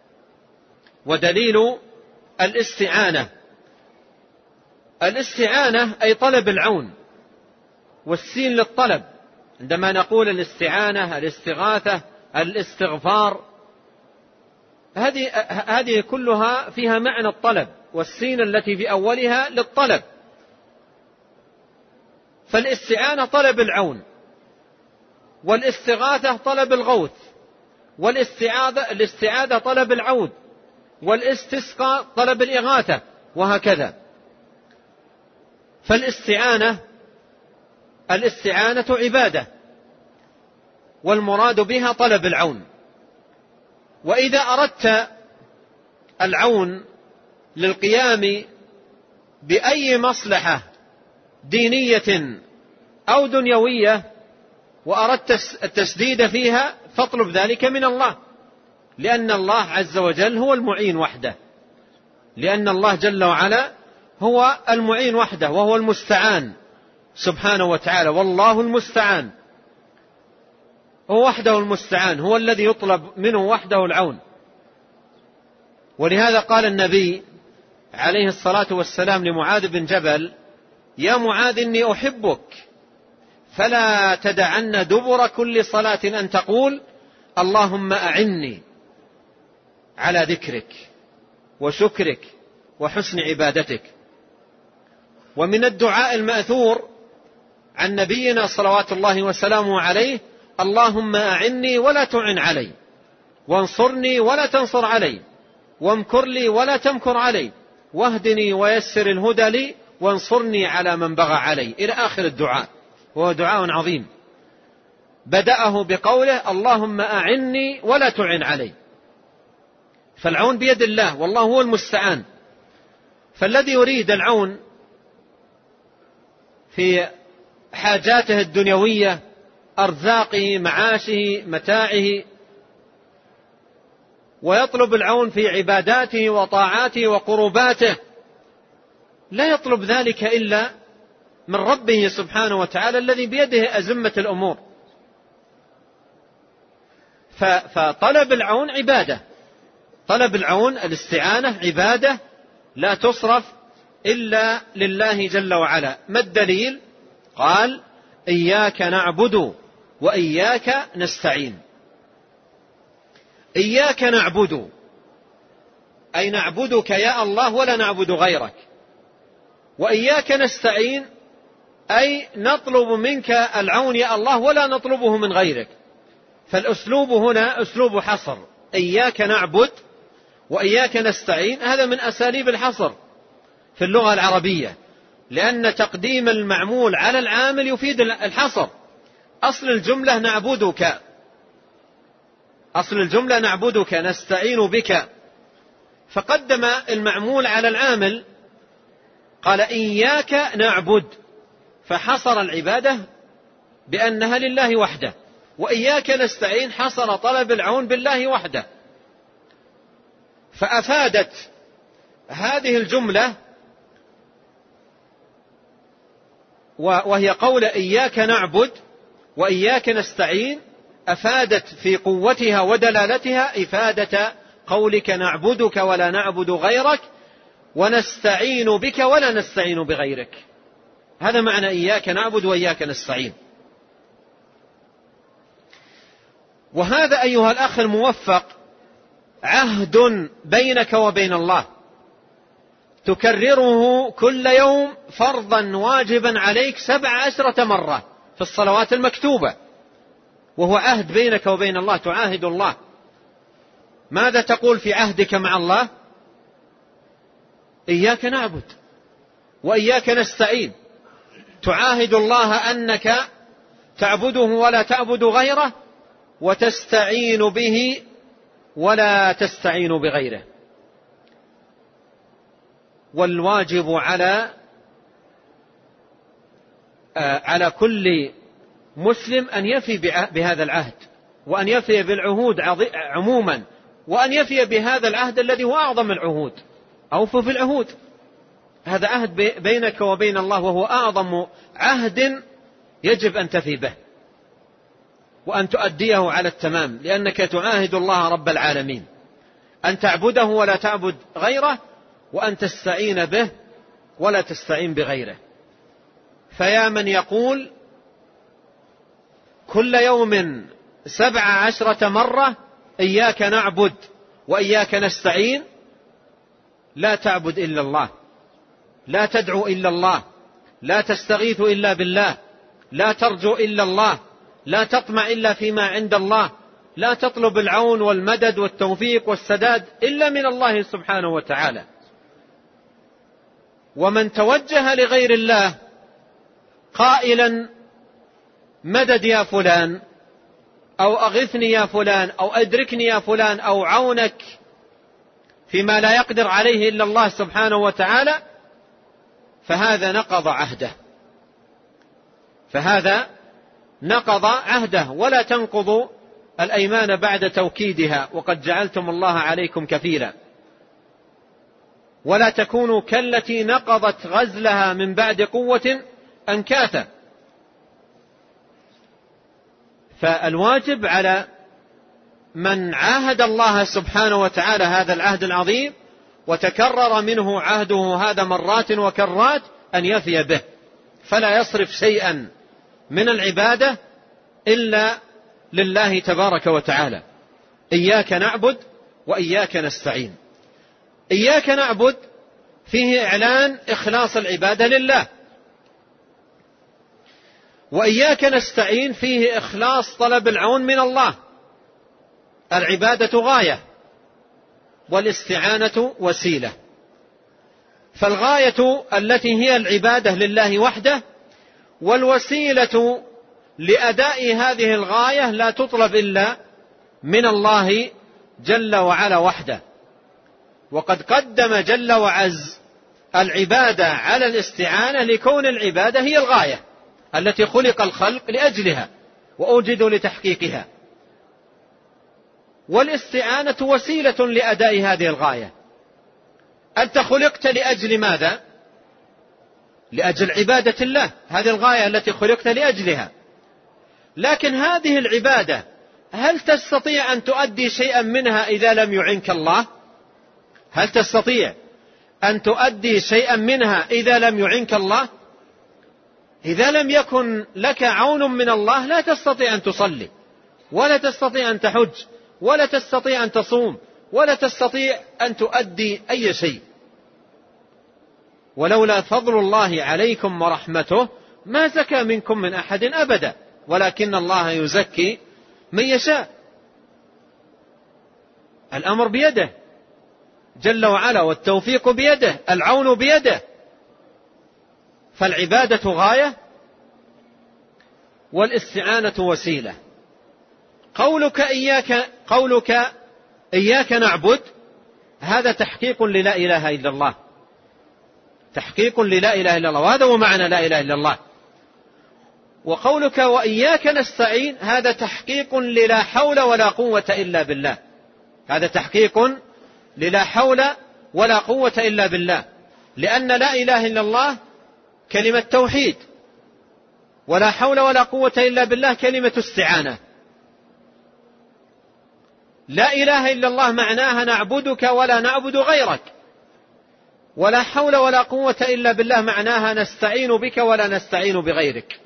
ودليل الاستعانة الاستعانة أي طلب العون، والسين للطلب. عندما نقول الاستعانة، الاستغاثة، الاستغفار، هذه هذه كلها فيها معنى الطلب، والسين التي في أولها للطلب. فالاستعانة طلب العون، والاستغاثة طلب الغوث، والاستعاذة الاستعاذة طلب العود، والاستسقاء طلب الإغاثة، وهكذا. فالاستعانة الاستعانة عبادة، والمراد بها طلب العون. وإذا أردت العون للقيام بأي مصلحة دينية أو دنيوية وأردت التسديد فيها فاطلب ذلك من الله، لأن الله عز وجل هو المعين وحده، لأن الله جل وعلا هو المعين وحده، وهو المستعان سبحانه وتعالى. والله المستعان، هو وحده المستعان، هو الذي يطلب منه وحده العون. ولهذا قال النبي عليه الصلاة والسلام لمعاذ بن جبل: يا معاذ إني أحبك فلا تدعن دبر كل صلاة أن تقول اللهم أعني على ذكرك وشكرك وحسن عبادتك. ومن الدعاء المأثور عن نبينا صلوات الله وسلامه عليه: اللهم أعني ولا تعن علي، وانصرني ولا تنصر علي، وامكر لي ولا تمكر علي، واهدني ويسر الهدى لي، وانصرني على من بغى علي، إلى آخر الدعاء. وهو دعاء عظيم بدأه بقوله: اللهم أعني ولا تعن علي. فالعون بيد الله والله هو المستعان. فالذي يريد العون في حاجاته الدنيوية، أرزاقه، معاشه، متاعه، ويطلب العون في عباداته وطاعاته وقرباته، لا يطلب ذلك إلا من ربه سبحانه وتعالى الذي بيده أزمة الأمور. فطلب العون عبادة، طلب العون الاستعانة عبادة لا تصرف إلا لله جل وعلا. ما الدليل؟ قال: إياك نعبد وإياك نستعين. إياك نعبد أي نعبدك يا الله ولا نعبد غيرك، وإياك نستعين أي نطلب منك العون يا الله ولا نطلبه من غيرك. فالأسلوب هنا أسلوب حصر: إياك نعبد وإياك نستعين. هذا من أساليب الحصر في اللغة العربية، لأن تقديم المعمول على العامل يفيد الحصر. أصل الجملة نعبدك، أصل الجملة نعبدك نستعين بك، فقدم المعمول على العامل، قال إياك نعبد، فحصر العبادة بأنها لله وحده، وإياك نستعين حصر طلب العون بالله وحده. فأفادت هذه الجملة وهي قول إياك نعبد وإياك نستعين، أفادت في قوتها ودلالتها إفادة قولك نعبدك ولا نعبد غيرك، ونستعين بك ولا نستعين بغيرك. هذا معنى إياك نعبد وإياك نستعين. وهذا أيها الأخ الموفق عهد بينك وبين الله تكرره كل يوم فرضا واجبا عليك سبع عشرة مرة في الصلوات المكتوبة، وهو عهد بينك وبين الله، تعاهد الله. ماذا تقول في عهدك مع الله؟ إياك نعبد وإياك نستعين. تعاهد الله أنك تعبده ولا تعبد غيره، وتستعين به ولا تستعين بغيره. والواجب على على كل مسلم أن يفي بهذا العهد، وأن يفي بالعهود عموما، وأن يفي بهذا العهد الذي هو أعظم العهود. أوفوا في العهود، هذا عهد بينك وبين الله، وهو أعظم عهد يجب أن تفي به وأن تؤديه على التمام، لأنك تعاهد الله رب العالمين أن تعبده ولا تعبد غيره، وأن تستعين به ولا تستعين بغيره. فيا من يقول كل يوم سبع عشرة مرة إياك نعبد وإياك نستعين، لا تعبد إلا الله، لا تدعو إلا الله، لا تستغيث إلا بالله، لا ترجو إلا الله، لا تطمع إلا فيما عند الله، لا تطلب العون والمدد والتوفيق والسداد إلا من الله سبحانه وتعالى. ومن توجه لغير الله قائلا مدد يا فلان، أو أغثني يا فلان، أو أدركني يا فلان، أو عونك فيما لا يقدر عليه إلا الله سبحانه وتعالى، فهذا نقض عهده، فهذا نقض عهده. ولا تنقضوا الأيمان بعد توكيدها، وقد جعلتم الله عليكم كفيلا. ولا تكونوا كالتي نقضت غزلها من بعد قوة أنكاثا. فالواجب على من عاهد الله سبحانه وتعالى هذا العهد العظيم، وتكرر منه عهده هذا مرات وكرات أن يفي به، فلا يصرف شيئا من العبادة إلا لله تبارك وتعالى. إياك نعبد وإياك نستعين. إياك نعبد فيه إعلان إخلاص العبادة لله، وإياك نستعين فيه إخلاص طلب العون من الله. العبادة غاية والاستعانة وسيلة، فالغاية التي هي العبادة لله وحده، والوسيلة لأداء هذه الغاية لا تطلب إلا من الله جل وعلا وحده. وقد قدم جل وعز العبادة على الاستعانة لكون العبادة هي الغاية التي خلق الخلق لأجلها وأوجدوا لتحقيقها، والاستعانة وسيلة لأداء هذه الغاية. أنت خلقت لأجل ماذا؟ لأجل عبادة الله، هذه الغاية التي خلقت لأجلها. لكن هذه العبادة هل تستطيع أن تؤدي شيئا منها إذا لم يعنك الله؟ هل تستطيع أن تؤدي شيئا منها إذا لم يعنك الله؟ إذا لم يكن لك عون من الله لا تستطيع أن تصلي، ولا تستطيع أن تحج، ولا تستطيع أن تصوم، ولا تستطيع أن تؤدي أي شيء. ولولا فضل الله عليكم ورحمته ما زكى منكم من أحد أبدا، ولكن الله يزكي من يشاء. الأمر بيده جل وعلا، والتوفيق بيده، العون بيده. فالعبادة غاية والاستعانة وسيلة. قولك إياك, قولك إياك نعبد هذا تحقيق للا إله إلا الله، تحقيق للا إله إلا الله، وهذا هو معنى لا إله إلا الله. وقولك وإياك نستعين هذا تحقيق للا حول ولا قوة إلا بالله، هذا تحقيق للا حول ولا قوة إلا بالله، لأن لا إله إلا الله كلمة توحيد، ولا حول ولا قوة إلا بالله كلمة استعانة. لا إله إلا الله معناها نعبدك ولا نعبد غيرك، ولا حول ولا قوة إلا بالله معناها نستعين بك ولا نستعين بغيرك.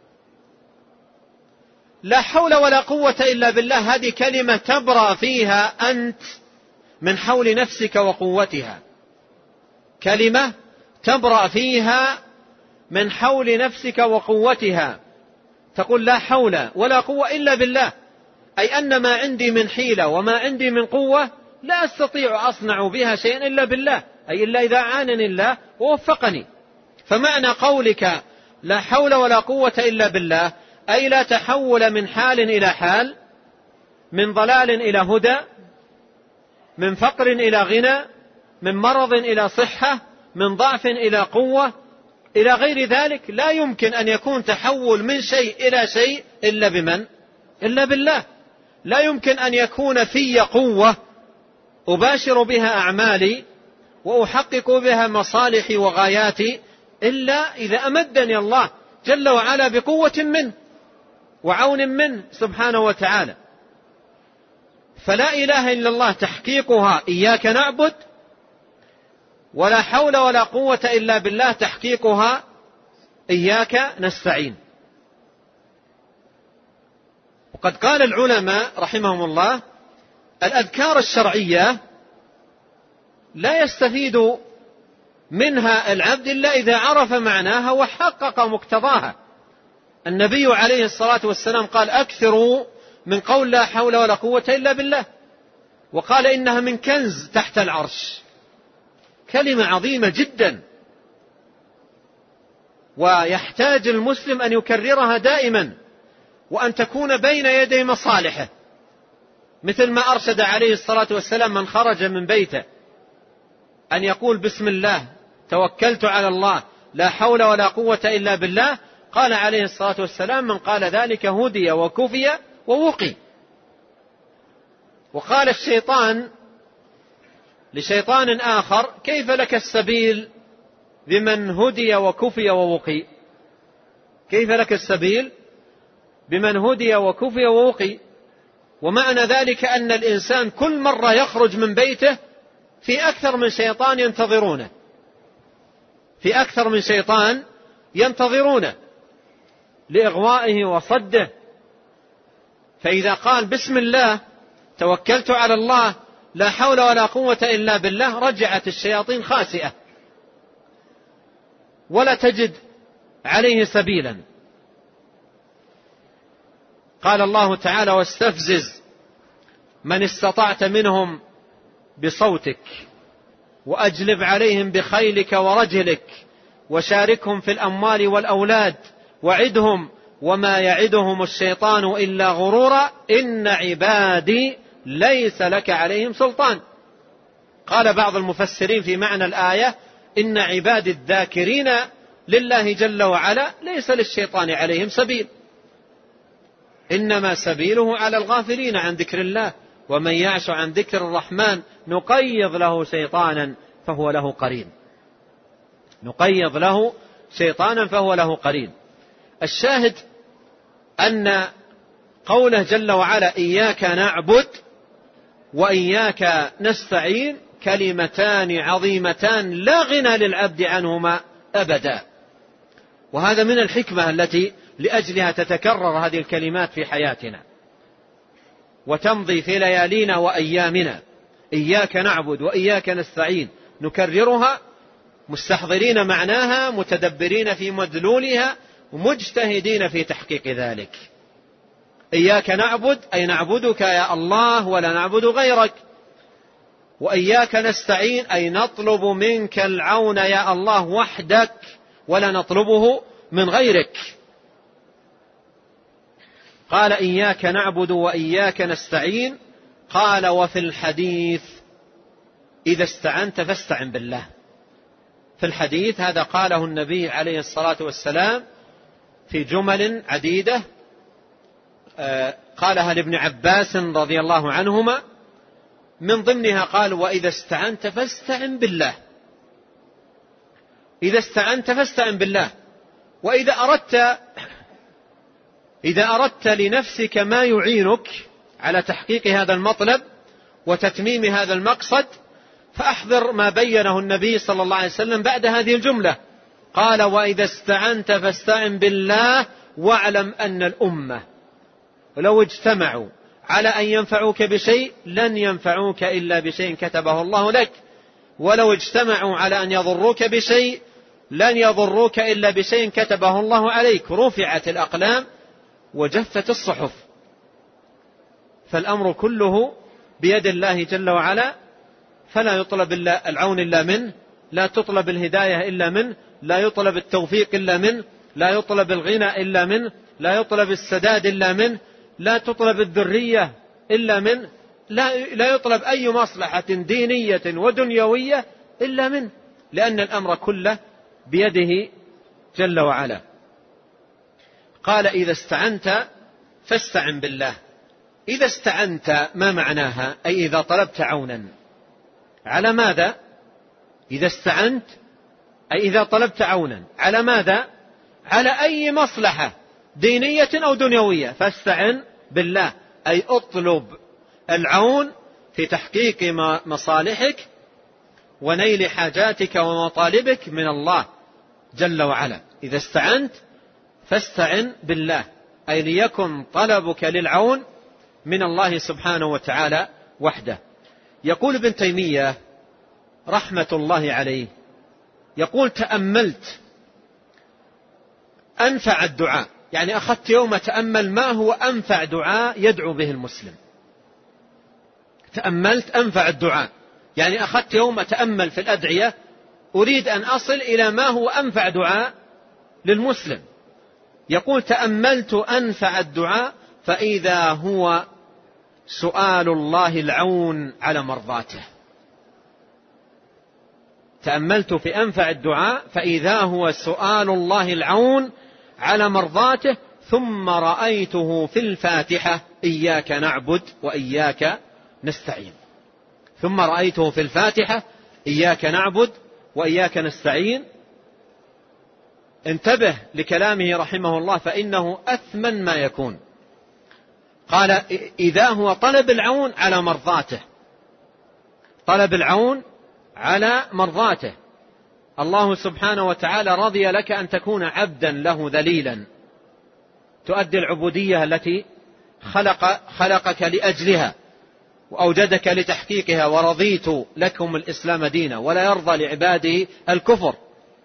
لا حول ولا قوة إلا بالله هذه كلمة تبرأ فيها أنت من حول نفسك وقوتها، كلمة تبرأ فيها من حول نفسك وقوتها، تقول لا حول ولا قوة إلا بالله، أي أن ما عندي من حيلة وما عندي من قوة لا أستطيع أصنع بها شيئا إلا بالله، أي إلا إذا عانني الله ووفقني. فمعنى قولك لا حول ولا قوة إلا بالله أي لا تحول من حال إلى حال، من ضلال إلى هدى، من فقر إلى غنى، من مرض إلى صحة، من ضعف إلى قوة إلى غير ذلك. لا يمكن أن يكون تحول من شيء إلى شيء إلا بمن؟ إلا بالله. لا يمكن أن يكون في قوة أباشر بها أعمالي وأحقق بها مصالحي وغاياتي إلا إذا أمدني الله جل وعلا بقوة منه وعون منه سبحانه وتعالى. فلا إله إلا الله تحقيقها إياك نعبد، ولا حول ولا قوة إلا بالله تحقيقها إياك نستعين. وقد قال العلماء رحمهم الله الأذكار الشرعية لا يستفيد منها العبد إلا إذا عرف معناها وحقق مقتضاها. النبي عليه الصلاة والسلام قال أكثروا من قول لا حول ولا قوة إلا بالله، وقال إنها من كنز تحت العرش، كلمة عظيمة جدا، ويحتاج المسلم أن يكررها دائما، وأن تكون بين يدي مصالحه، مثل ما أرشد عليه الصلاة والسلام من خرج من بيته أن يقول بسم الله توكلت على الله لا حول ولا قوة إلا بالله. قال عليه الصلاة والسلام من قال ذلك هدي وكفي ووقي. وقال الشيطان لشيطان آخر كيف لك السبيل بمن هدي وكفي ووقي؟ كيف لك السبيل بمن هدي وكفي ووقي؟ ومعنى ذلك أن الإنسان كل مرة يخرج من بيته في أكثر من شيطان ينتظرونه، في أكثر من شيطان ينتظرونه لإغوائه وصده. فإذا قال بسم الله توكلت على الله لا حول ولا قوة إلا بالله، رجعت الشياطين خاسئة ولا تجد عليه سبيلا. قال الله تعالى: واستفزز من استطعت منهم بصوتك وأجلب عليهم بخيلك ورجلك وشاركهم في الأموال والأولاد وعدهم وما يعدهم الشيطان إلا غرورا إن عبادي ليس لك عليهم سلطان. قال بعض المفسرين في معنى الآية: إن عبادي الذاكرين لله جل وعلا ليس للشيطان عليهم سبيل، إنما سبيله على الغافلين عن ذكر الله، ومن يعش عن ذكر الرحمن نقيض له شيطانا فهو له قرين، نقيض له شيطانا فهو له قرين. الشاهد أن قوله جل وعلا إياك نعبد وإياك نستعين كلمتان عظيمتان لا غنى للعبد عنهما أبدا. وهذا من الحكمة التي لأجلها تتكرر هذه الكلمات في حياتنا وتمضي في ليالينا وأيامنا. إياك نعبد وإياك نستعين، نكررها مستحضرين معناها، متدبرين في مدلولها، ومجتهدين في تحقيق ذلك. إياك نعبد أي نعبدك يا الله ولا نعبد غيرك، وإياك نستعين أي نطلب منك العون يا الله وحدك ولا نطلبه من غيرك. قال إياك نعبد وإياك نستعين. قال وفي الحديث إذا استعنت فاستعن بالله. في الحديث هذا قاله النبي عليه الصلاة والسلام في جمل عديدة، قالها لابن عباس رضي الله عنهما، من ضمنها قال وإذا استعنت فاستعن بالله. إذا استعنت فاستعن بالله. وإذا أردت إذا أردت لنفسك ما يعينك على تحقيق هذا المطلب وتتميم هذا المقصد فأحضر ما بينه النبي صلى الله عليه وسلم بعد هذه الجملة. قال وإذا استعنت فاستعن بالله واعلم أن الأمة لو اجتمعوا على أن ينفعوك بشيء لن ينفعوك إلا بشيء كتبه الله لك، ولو اجتمعوا على أن يضروك بشيء لن يضروك إلا بشيء كتبه الله عليك. رفعت الأقلام وجفت الصحف. فالأمر كله بيد الله جل وعلا، فلا يطلب العون إلا منه، لا تطلب الهداية إلا منه، لا يطلب التوفيق إلا منه، لا يطلب الغنى إلا منه، لا يطلب السداد إلا منه، لا تطلب الذرية إلا منه، لا, لا يطلب أي مصلحة دينية ودنيوية إلا منه، لأن الأمر كله بيده جل وعلا. قال إذا استعنت فاستعن بالله. إذا استعنت ما معناها؟ أي إذا طلبت عونا. على ماذا؟ إذا استعنت أي إذا طلبت عونا على ماذا؟ على أي مصلحة دينية أو دنيوية فاستعن بالله، أي اطلب العون في تحقيق مصالحك ونيل حاجاتك ومطالبك من الله جل وعلا. إذا استعنت فاستعن بالله، أي ليكن طلبك للعون من الله سبحانه وتعالى وحده. يقول ابن تيمية رحمة الله عليه، يقول تأملت أنفع الدعاء، يعني أخذت يوم تأمل ما هو أنفع دعاء يدعو به المسلم. تأملت أنفع الدعاء، يعني أخذت يوم تأمل في الأدعية، أريد أن أصل إلى ما هو أنفع دعاء للمسلم. يقول تأملت أنفع الدعاء فإذا هو سؤال الله العون على مرضاته. تأملت في أنفع الدعاء فإذا هو سؤال الله العون على مرضاته، ثم رأيته في الفاتحة إياك نعبد وإياك نستعين. ثم رأيته في الفاتحة إياك نعبد وإياك نستعين. انتبه لكلامه رحمه الله فإنه أثمن ما يكون. قال إذا هو طلب العون على مرضاته، طلب العون على مرضاته. الله سبحانه وتعالى رضي لك أن تكون عبدا له ذليلا تؤدي العبودية التي خلق خلقك لأجلها وأوجدك لتحقيقها، ورضيت لكم الإسلام دينا، ولا يرضى لعباده الكفر.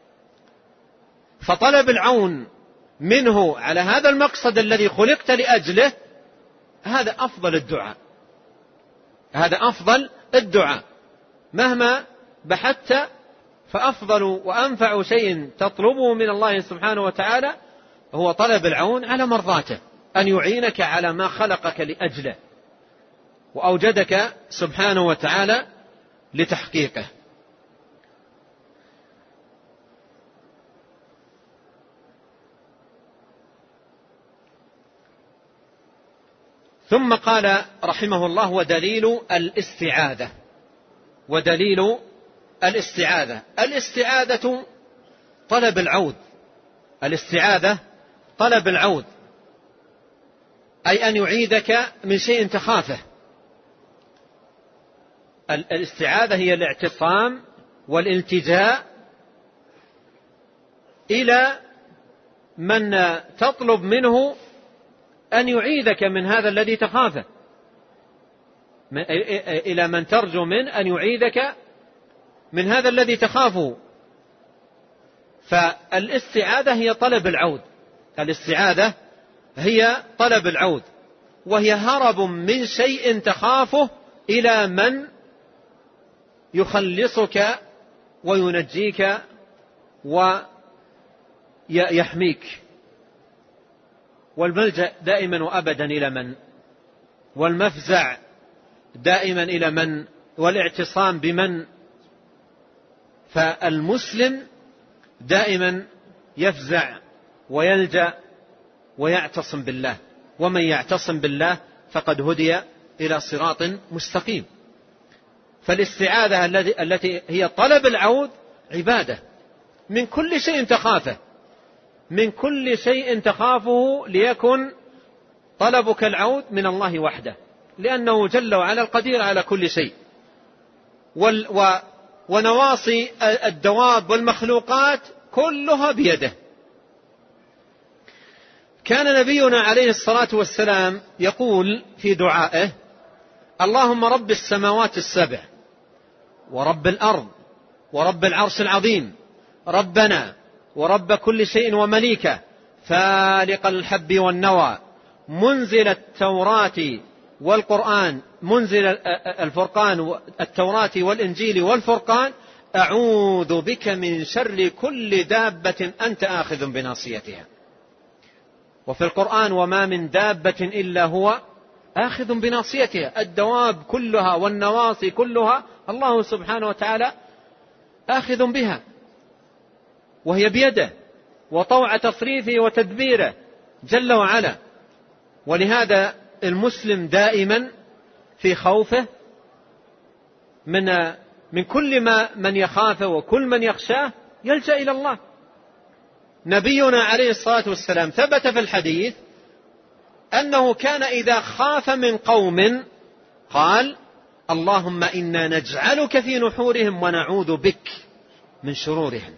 فطلب العون منه على هذا المقصد الذي خلقت لأجله هذا أفضل الدعاء، هذا أفضل الدعاء. مهما بحثت فأفضل وأنفع شيء تطلبه من الله سبحانه وتعالى هو طلب العون على مرضاته، أن يعينك على ما خلقك لأجله وأوجدك سبحانه وتعالى لتحقيقه. ثم قال رحمه الله: ودليل الاستعاذة، ودليل الاستعاذة الاستعاذة طلب العوذ، الاستعاذة طلب العوذ، أي أن يعيذك من شيء تخافه. الاستعاذة هي الاعتصام والالتجاء إلى من تطلب منه أن يعيذك من هذا الذي تخافه، إلى من ترجو من أن يعيذك من هذا الذي تخافه. فالاستعاذة هي طلب العوذ، الاستعاذة هي طلب العوذ، وهي هرب من شيء تخافه إلى من يخلصك وينجيك ويحميك. والملجأ دائما وأبدا إلى من؟ والمفزع دائما إلى من؟ والاعتصام بمن؟ فالمسلم دائما يفزع ويلجأ ويعتصم بالله، ومن يعتصم بالله فقد هدي إلى صراط مستقيم. فالاستعاذة التي هي طلب العوذ عبادة من كل شيء تخافه، من كل شيء تخافه، ليكن طلبك العوذ من الله وحده، لأنه جل وعلا القدير على كل شيء. ونواصي الدواب والمخلوقات كلها بيده. كان نبينا عليه الصلاة والسلام يقول في دعائه: اللهم رب السماوات السبع ورب الأرض ورب العرش العظيم، ربنا ورب كل شيء ومليكه، فالق الحب والنوى، منزل التوراة والقرآن، منزل الفرقان، التوراة والإنجيل والفرقان، أعوذ بك من شر كل دابة أنت آخذ بناصيتها. وفي القرآن: وما من دابة إلا هو آخذ بناصيتها. الدواب كلها والنواصي كلها الله سبحانه وتعالى آخذ بها، وهي بيده وطوع تصريفه وتدبيره جل وعلا. ولهذا المسلم دائما في خوفه من من كل ما من يخافه وكل من يخشاه يلجأ إلى الله. نبينا عليه الصلاة والسلام ثبت في الحديث أنه كان إذا خاف من قوم قال: اللهم إنا نجعلك في نحورهم ونعوذ بك من شرورهم،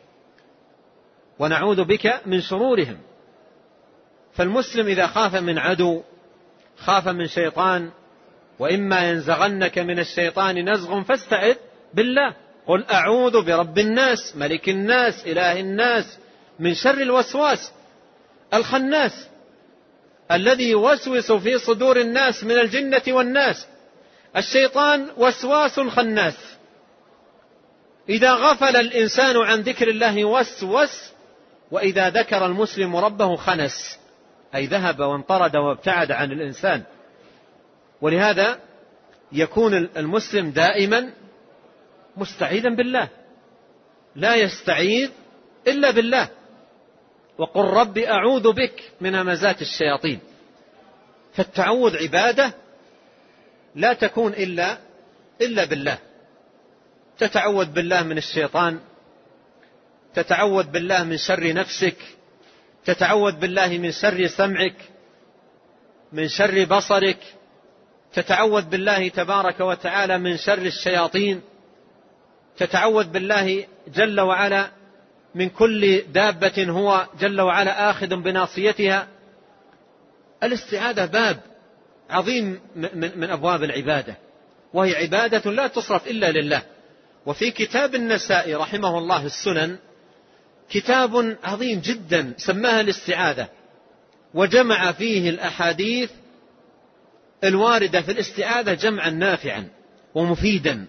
ونعوذ بك من شرورهم. فالمسلم إذا خاف من عدو، خاف من شيطان، وإما ينزغنك من الشيطان نزغ فاستعذ بالله، قل أعوذ برب الناس ملك الناس إله الناس من شر الوسواس الخناس الذي يوسوس في صدور الناس من الجنة والناس. الشيطان وسواس خناس، إذا غفل الإنسان عن ذكر الله وسوس، وإذا ذكر المسلم ربه خنس، أي ذهب وانطرد وابتعد عن الإنسان. ولهذا يكون المسلم دائما مستعيذا بالله، لا يستعيذ إلا بالله. وقل رب أعوذ بك من همزات الشياطين. فالتعوذ عبادة لا تكون إلا إلا بالله. تتعوذ بالله من الشيطان، تتعوذ بالله من شر نفسك، تتعوذ بالله من شر سمعك، من شر بصرك، تتعوذ بالله تبارك وتعالى من شر الشياطين. تتعوذ بالله جل وعلا من كل دابة هو جل وعلا آخذ بناصيتها. الاستعاذة باب عظيم من أبواب العبادة، وهي عبادة لا تصرف إلا لله. وفي كتاب النسائي رحمه الله السنن كتاب عظيم جدا سماها الاستعاذة، وجمع فيه الأحاديث الواردة في الاستعاذة جمعا نافعا ومفيدا.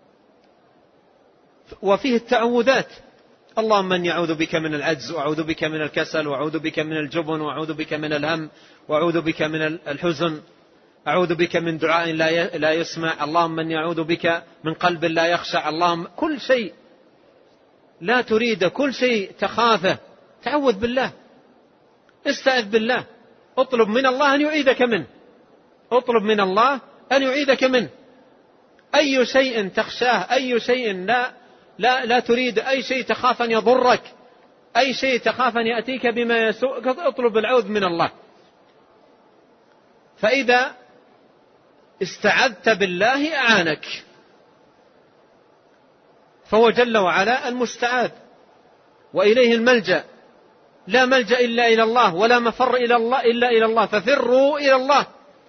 وفيه التعوذات: اللهم من يعوذ بك من العجز، وأعوذ بك من الكسل، وأعوذ بك من الجبن، وأعوذ بك من الهم، وأعوذ بك من الحزن، أعوذ بك من دعاء لا يسمع، اللهم من يعوذ بك من قلب لا يخشع. اللهم كل شيء لا تريد، كل شيء تخافه، تعوذ بالله، استعذ بالله، اطلب من الله أن يعيذك منه، اطلب من الله أن يعيذك منه. أي شيء تخشاه، أي شيء لا لا لا تريد، أي شيء تخاف أن يضرك، أي شيء تخاف أن يأتيك بما يسوءك، اطلب العوذ من الله. فإذا استعذت بالله أعانك، فهو جل وعلا المستعاذ وإليه الملجأ، لا ملجأ إلا إلى الله، ولا مفر إلى الله إلا إلى الله، ففروا إلى الله.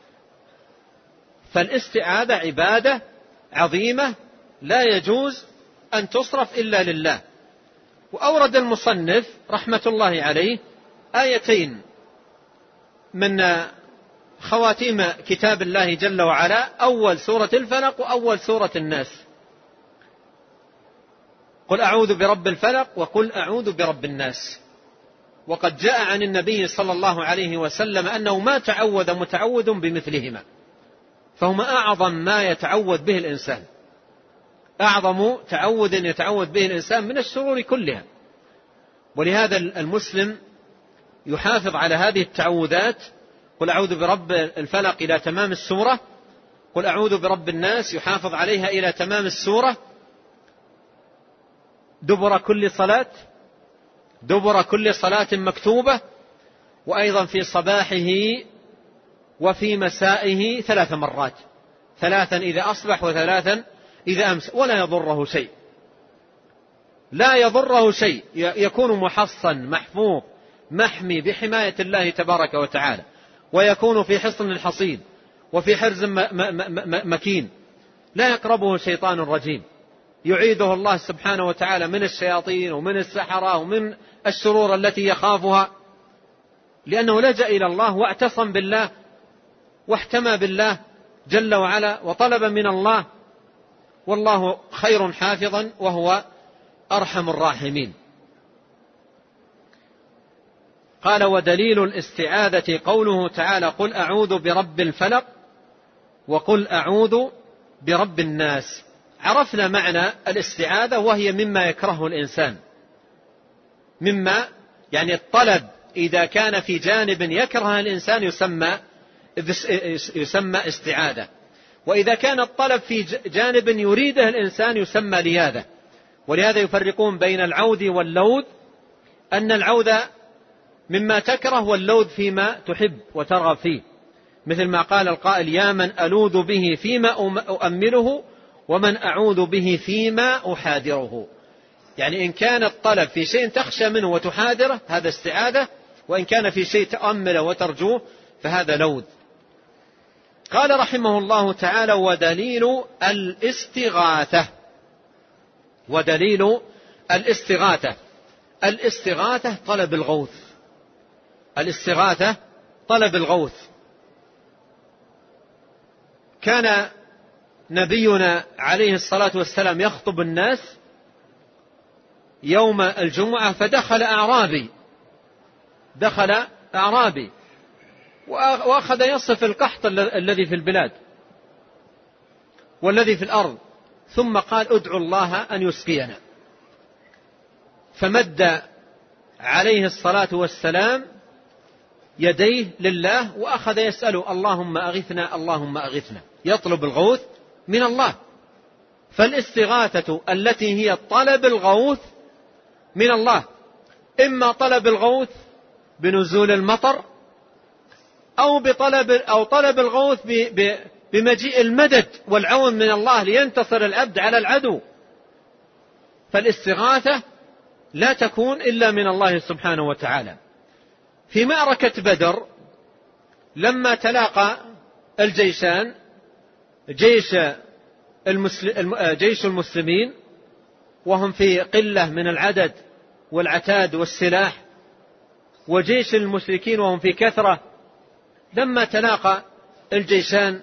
فالاستعاذة عبادة عظيمة لا يجوز أن تصرف إلا لله. وأورد المصنف رحمة الله عليه آيتين من خواتيم كتاب الله جل وعلا، أول سورة الفلق وأول سورة الناس: قل أعوذ برب الفلق وقل أعوذ برب الناس. وقد جاء عن النبي صلى الله عليه وسلم أنه ما تعوذ متعوذ بمثلهما، فهما أعظم ما يتعوذ به الإنسان، أعظم تعوذ يتعوذ به الإنسان من الشرور كلها. ولهذا المسلم يحافظ على هذه التعوذات: قل أعوذ برب الفلق إلى تمام السورة، قل أعوذ برب الناس يحافظ عليها إلى تمام السورة، دبر كل صلاة، دبر كل صلاة مكتوبة، وأيضا في صباحه وفي مسائه ثلاث مرات، ثلاثا إذا أصبح وثلاثا إذا أمس، ولا يضره شيء، لا يضره شيء، يكون محصن محفوظ محمي بحماية الله تبارك وتعالى، ويكون في حصن حصين وفي حرز مكين، لا يقربه شيطان رجيم، يعيده الله سبحانه وتعالى من الشياطين ومن السحرة ومن الشرور التي يخافها، لأنه لجأ إلى الله واعتصم بالله واحتمى بالله جل وعلا وطلب من الله، والله خير حافظا وهو أرحم الراحمين. قال: ودليل الاستعاذة قوله تعالى: قل أعوذ برب الفلق وقل أعوذ برب الناس. عرفنا معنى الاستعاذة، وهي مما يكرهه الإنسان، مما يعني الطلب إذا كان في جانب يكره الإنسان يسمى يسمى استعاذة، وإذا كان الطلب في جانب يريده الإنسان يسمى لياذة. ولهذا يفرقون بين العوذ واللوذ، أن العوذ مما تكره واللوذ فيما تحب وترغب فيه، مثل ما قال القائل: يا من ألوذ به فيما أؤمله ومن أعوذ به فيما أحاذره. يعني إن كان الطلب في شيء تخشى منه وتحاذره هذا استعاذة، وإن كان في شيء تأمله وترجوه فهذا لوذ. قال رحمه الله تعالى: ودليل الاستغاثة. ودليل الاستغاثة، الاستغاثة طلب الغوث، الاستغاثة طلب الغوث. كان نبينا عليه الصلاة والسلام يخطب الناس يوم الجمعة، فدخل أعرابي دخل أعرابي وأخذ يصف القحط الذي في البلاد والذي في الأرض، ثم قال: ادعوا الله أن يسقينا. فمد عليه الصلاة والسلام يديه لله وأخذ يسأل: اللهم أغثنا اللهم أغثنا، يطلب الغوث من الله. فالاستغاثة التي هي طلب الغوث من الله، إما طلب الغوث بنزول المطر، أو بطلب أو طلب الغوث بمجيء المدد والعون من الله لينتصر العبد على العدو. فالاستغاثة لا تكون إلا من الله سبحانه وتعالى. في معركة بدر لما تلاقى الجيشان، جيش جيش المسلمين وهم في قلة من العدد والعتاد والسلاح، وجيش المشركين وهم في كثرة، لما تلاقى الجيشان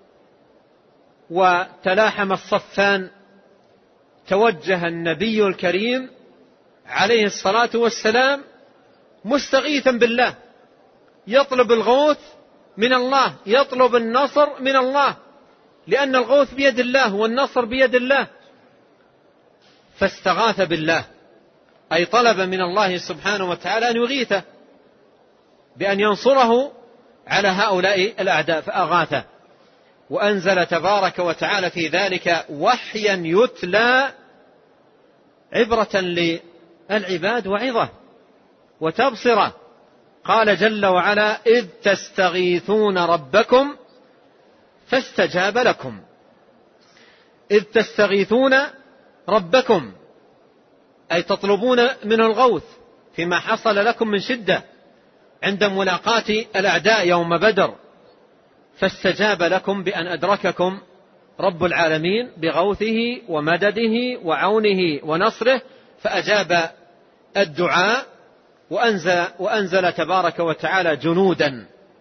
وتلاحم الصفان توجه النبي الكريم عليه الصلاة والسلام مستغيثا بالله، يطلب الغوث من الله، يطلب النصر من الله، لأن الغوث بيد الله والنصر بيد الله. فاستغاث بالله، أي طلب من الله سبحانه وتعالى أن يغيثه بأن ينصره على هؤلاء الأعداء، فأغاثه، وأنزل تبارك وتعالى في ذلك وحيا يتلى عبرة للعباد وعظة وتبصرة. قال جل وعلا: إذ تستغيثون ربكم فاستجاب لكم. إذ تستغيثون ربكم أي تطلبون منه الغوث فيما حصل لكم من شدة عند ملاقاة الأعداء يوم بدر، فاستجاب لكم بأن أدرككم رب العالمين بغوثه ومدده وعونه ونصره، فأجاب الدعاء وأنزل, وأنزل تبارك وتعالى جنودا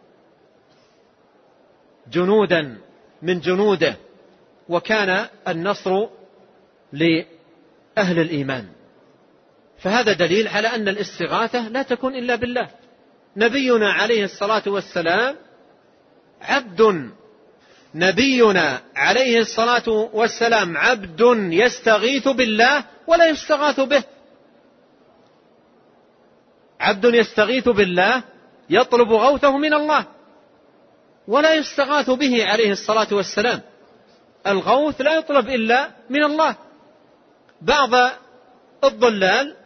جنودا من جنوده، وكان النصر لأهل الإيمان. فهذا دليل على أن الاستغاثة لا تكون إلا بالله. نبينا عليه الصلاة والسلام عبد نبينا عليه الصلاة والسلام عبد يستغيث بالله ولا يستغاث به، عبد يستغيث بالله يطلب غوثه من الله ولا يستغاث به عليه الصلاة والسلام. الغوث لا يطلب إلا من الله. بعض الضلال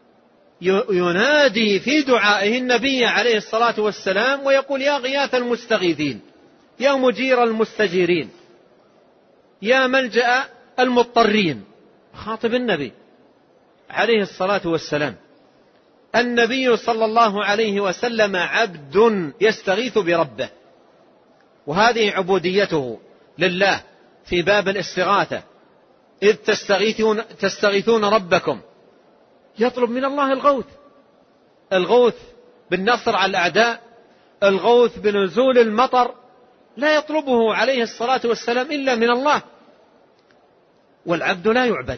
ينادي في دعائه النبي عليه الصلاة والسلام ويقول: يا غياث المستغيثين، يا مجير المستجيرين، يا ملجأ المضطرين. خاطب النبي عليه الصلاة والسلام. النبي صلى الله عليه وسلم عبد يستغيث بربه، وهذه عبوديته لله في باب الاستغاثة. إذ تستغيثون, تستغيثون ربكم، يطلب من الله الغوث، الغوث بالنصر على الأعداء، الغوث بنزول المطر، لا يطلبه عليه الصلاة والسلام إلا من الله. والعبد لا يعبد،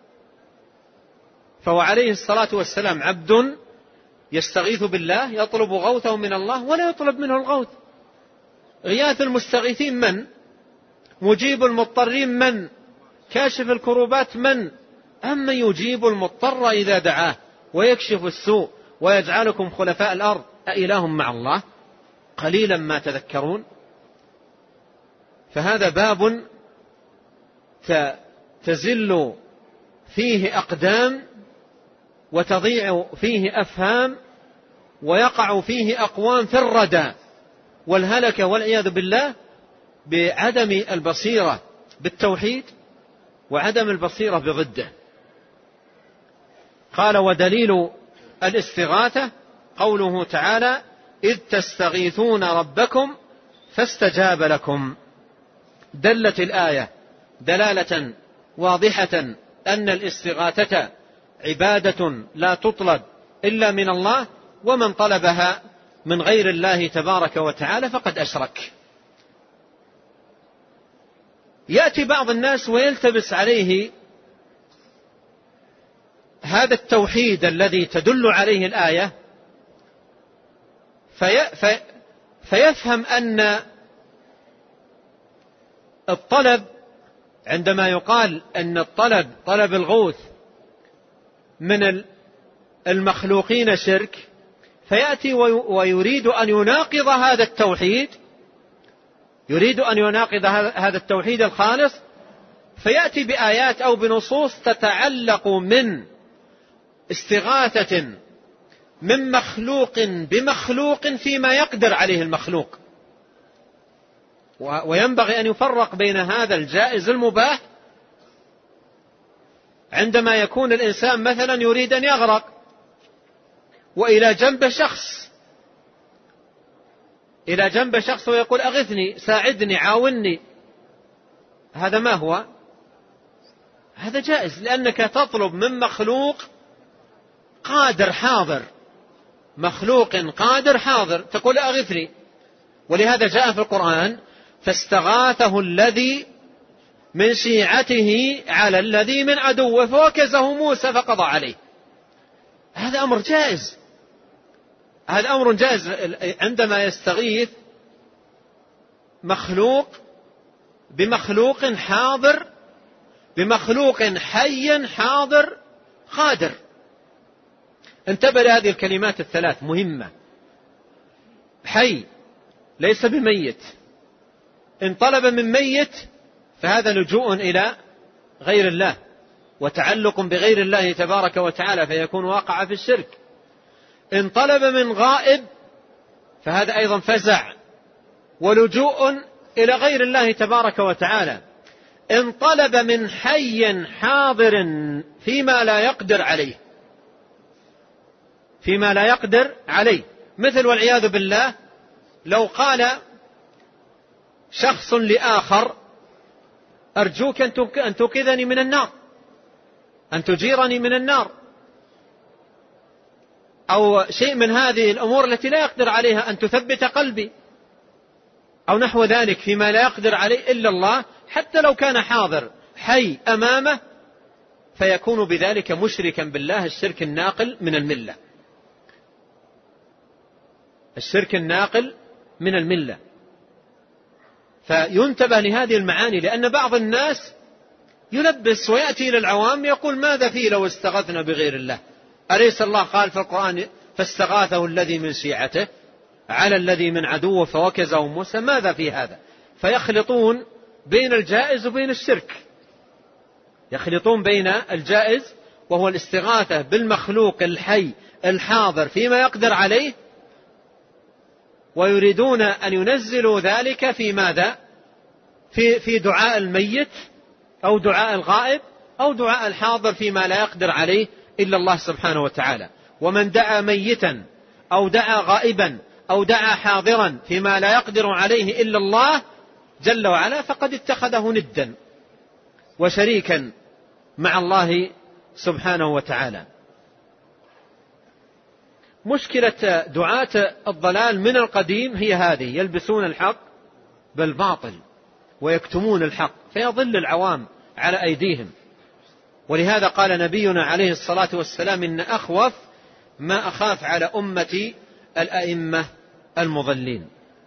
فهو عليه الصلاة والسلام عبد يستغيث بالله يطلب غوثه من الله ولا يطلب منه الغوث. غياث المستغيثين من؟ مجيب المضطرين من؟ كاشف الكروبات من؟ أما يجيب المضطر إذا دعاه ويكشف السوء ويجعلكم خلفاء الأرض أإله مع الله؟ قليلا ما تذكرون. فهذا باب تزل فيه أقدام وتضيع فيه أفهام ويقع فيه أقوام في الردى والهلك والعياذ بالله بعدم البصيرة بالتوحيد وعدم البصيرة بضده. قال: ودليل الاستغاثة قوله تعالى: إذ تستغيثون ربكم فاستجاب لكم. دلت الآية دلالة واضحة أن الاستغاثة عبادة لا تطلب إلا من الله، ومن طلبها من غير الله تبارك وتعالى فقد أشرك. يأتي بعض الناس ويلتبس عليه هذا التوحيد الذي تدل عليه الآية، في في فيفهم أن الطلب، عندما يقال أن الطلب طلب الغوث من المخلوقين شرك، فيأتي ويريد أن يناقض هذا التوحيد، يريد أن يناقض هذا التوحيد الخالص، فيأتي بآيات أو بنصوص تتعلق من استغاثة من مخلوق بمخلوق فيما يقدر عليه المخلوق. وينبغي أن يفرق بين هذا الجائز المباح عندما يكون الإنسان مثلا يريد أن يغرق وإلى جنب شخص إلى جنب شخص ويقول أغثني ساعدني عاوني، هذا ما هو؟ هذا جائز، لأنك تطلب من مخلوق قادر حاضر، مخلوق قادر حاضر، تقول أغثني. ولهذا جاء في القرآن فاستغاثه الذي من شيعته على الذي من عدوه فوكزه موسى فقضى عليه. هذا أمر جائز، هذا أمر جائز عندما يستغيث مخلوق بمخلوق حاضر، بمخلوق حي حاضر قادر. انتبه لهذه الكلمات الثلاث مهمة. حي ليس بميت، إن طلب من ميت فهذا لجوء إلى غير الله وتعلق بغير الله تبارك وتعالى فيكون واقع في الشرك. إن طلب من غائب فهذا أيضا فزع ولجوء إلى غير الله تبارك وتعالى. إن طلب من حي حاضر فيما لا يقدر عليه، فيما لا يقدر عليه، مثل والعياذ بالله لو قال شخص لآخر أرجوك أن توقظني من النار، أن تجيرني من النار، أو شيء من هذه الأمور التي لا يقدر عليها، أن تثبت قلبي، أو نحو ذلك فيما لا يقدر عليه إلا الله، حتى لو كان حاضر حي أمامه فيكون بذلك مشركا بالله الشرك الناقل من الملة، الشرك الناقل من الملة. فينتبه لهذه المعاني، لأن بعض الناس يلبس ويأتي إلى العوام يقول ماذا فيه لو استغثنا بغير الله؟ أليس الله قال في القرآن فاستغاثه الذي من شيعته على الذي من عدوه فوكزه موسى؟ ماذا في هذا؟ فيخلطون بين الجائز وبين الشرك، يخلطون بين الجائز وهو الاستغاثة بالمخلوق الحي الحاضر فيما يقدر عليه، ويريدون أن ينزلوا ذلك في ماذا؟ في, في دعاء الميت أو دعاء الغائب أو دعاء الحاضر فيما لا يقدر عليه إلا الله سبحانه وتعالى. ومن دعا ميتا أو دعا غائبا أو دعا حاضرا فيما لا يقدر عليه إلا الله جل وعلا فقد اتخذه ندا وشريكا مع الله سبحانه وتعالى. مشكلة دعاة الضلال من القديم هي هذه، يلبسون الحق بالباطل ويكتمون الحق فيضل العوام على أيديهم. ولهذا قال نبينا عليه الصلاة والسلام إن أخوف ما أخاف على أمتي الأئمة المضلين.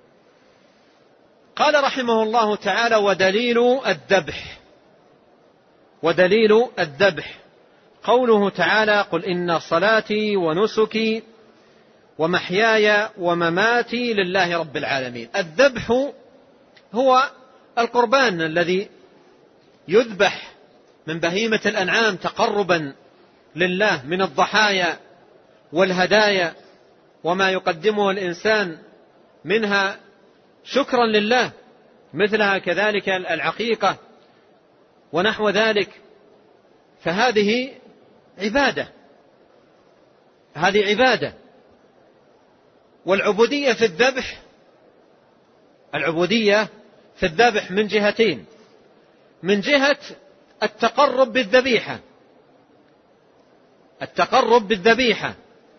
قال رحمه الله تعالى ودليل الذبح، ودليل الذبح قوله تعالى قل إن صلاتي ونسكي ومحياي ومماتي لله رب العالمين. الذبح هو القربان الذي يذبح من بهيمة الأنعام تقربا لله من الضحايا والهدايا وما يقدمه الإنسان منها شكرا لله، مثلها كذلك العقيقة ونحو ذلك. فهذه عبادة، هذه عبادة. والعبودية في الذبح، العبودية في الذبح من جهتين، من جهة التقرب بالذبيحة، التقرب بالذبيحة،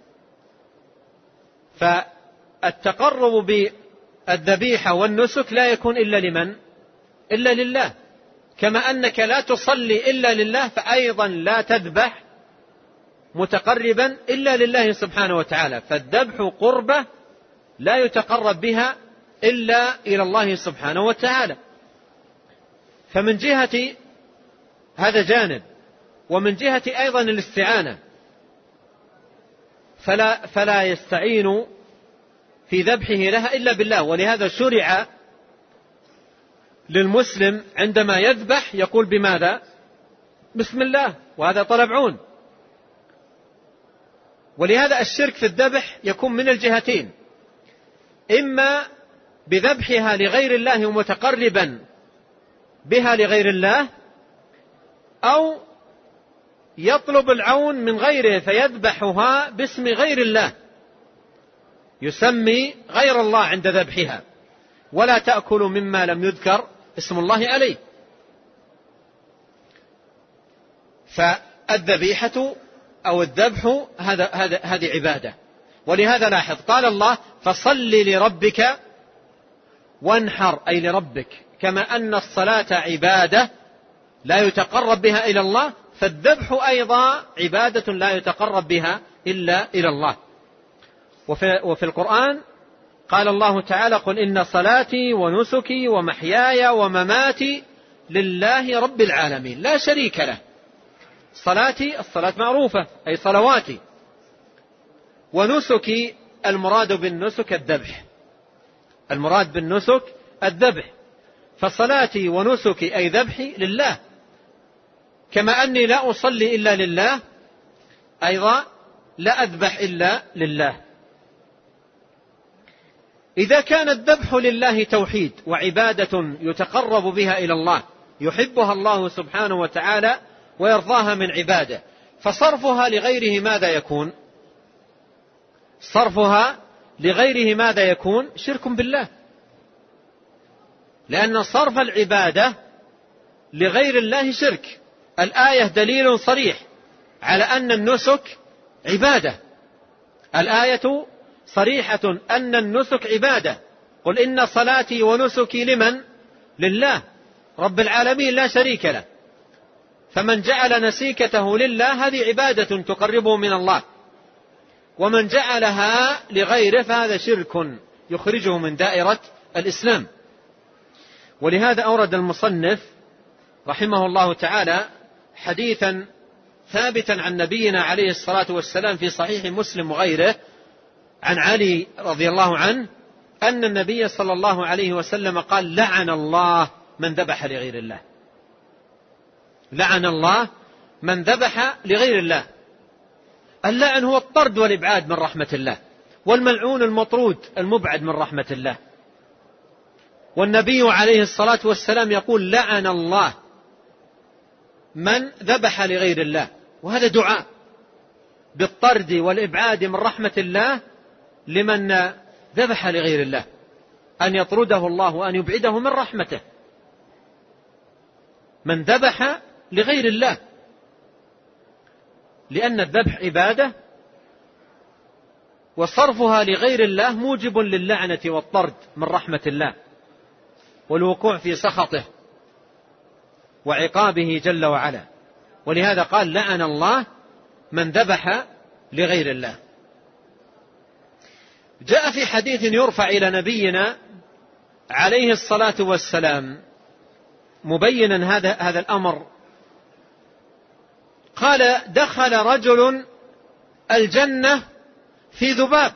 فالتقرب بالذبيحة والنسك لا يكون إلا لمن؟ إلا لله. كما أنك لا تصلي إلا لله فأيضا لا تذبح متقربا إلا لله سبحانه وتعالى. فالذبح قربة لا يتقرب بها إلا إلى الله سبحانه وتعالى. فمن جهة هذا جانب، ومن جهة أيضا الاستعانة، فلا, فلا يستعين في ذبحه لها إلا بالله. ولهذا شرع للمسلم عندما يذبح يقول بماذا؟ بسم الله، وهذا طلب عون. ولهذا الشرك في الذبح يكون من الجهتين، إما بذبحها لغير الله ومتقربا بها لغير الله، أو يطلب العون من غيره فيذبحها باسم غير الله، يسمي غير الله عند ذبحها، ولا تأكلوا مما لم يذكر اسم الله عليه. فالذبيحة أو الذبح هذا هذا هذه عبادة. ولهذا لاحظ قال الله فصل لربك وانحر، أي لربك. كما أن الصلاة عبادة لا يتقرب بها إلى الله، فالذبح أيضا عبادة لا يتقرب بها إلا إلى الله. وفي, وفي القرآن قال الله تعالى قل إن صلاتي ونسكي ومحياي ومماتي لله رب العالمين لا شريك له. صلاتي الصلاة معروفة أي صلواتي، ونسكي المراد بالنسك الذبح، المراد بالنسك الذبح، فصلاتي ونسكي أي ذبحي لله، كما أني لا أصلي إلا لله أيضا لا أذبح إلا لله. إذا كان الذبح لله توحيد وعبادة يتقرب بها إلى الله يحبها الله سبحانه وتعالى ويرضاها من عباده، فصرفها لغيره ماذا يكون؟ صرفها لغيره ماذا يكون؟ شرك بالله، لأن صرف العبادة لغير الله شرك. الآية دليل صريح على أن النسك عبادة، الآية صريحة أن النسك عبادة. قل إن صلاتي ونسكي لمن؟ لله رب العالمين لا شريك له. فمن جعل نسيكته لله هذه عبادة تقربه من الله، ومن جعلها لغيره فهذا شرك يخرجه من دائرة الإسلام. ولهذا أورد المصنف رحمه الله تعالى حديثا ثابتا عن نبينا عليه الصلاة والسلام في صحيح مسلم وغيره عن علي رضي الله عنه أن النبي صلى الله عليه وسلم قال لعن الله من ذبح لغير الله، لعن الله من ذبح لغير الله. اللعن هو الطرد والإبعاد من رحمة الله، والملعون المطرود المبعد من رحمة الله. والنبي عليه الصلاة والسلام يقول لعن الله من ذبح لغير الله، وهذا دعاء بالطرد والإبعاد من رحمة الله لمن ذبح لغير الله، أن يطرده الله وأن يبعده من رحمته. من ذبح لغير الله، لأن الذبح عبادة، وصرفها لغير الله موجب للعنة والطرد من رحمة الله والوقوع في سخطه وعقابه جل وعلا. ولهذا قال لعن الله من ذبح لغير الله. جاء في حديث يرفع إلى نبينا عليه الصلاة والسلام مبينا هذا هذا الأمر، قال دخل رجل الجنة في ذباب،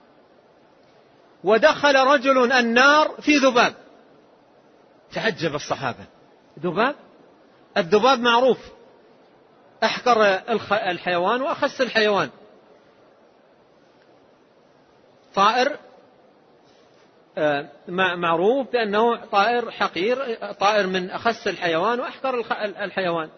ودخل رجل النار في ذباب. تعجب الصحابة، ذباب؟ الذباب معروف أحقر الحيوان وأخس الحيوان، طائر معروف بأنه طائر حقير، طائر من أخس الحيوان وأحقر الحيوان.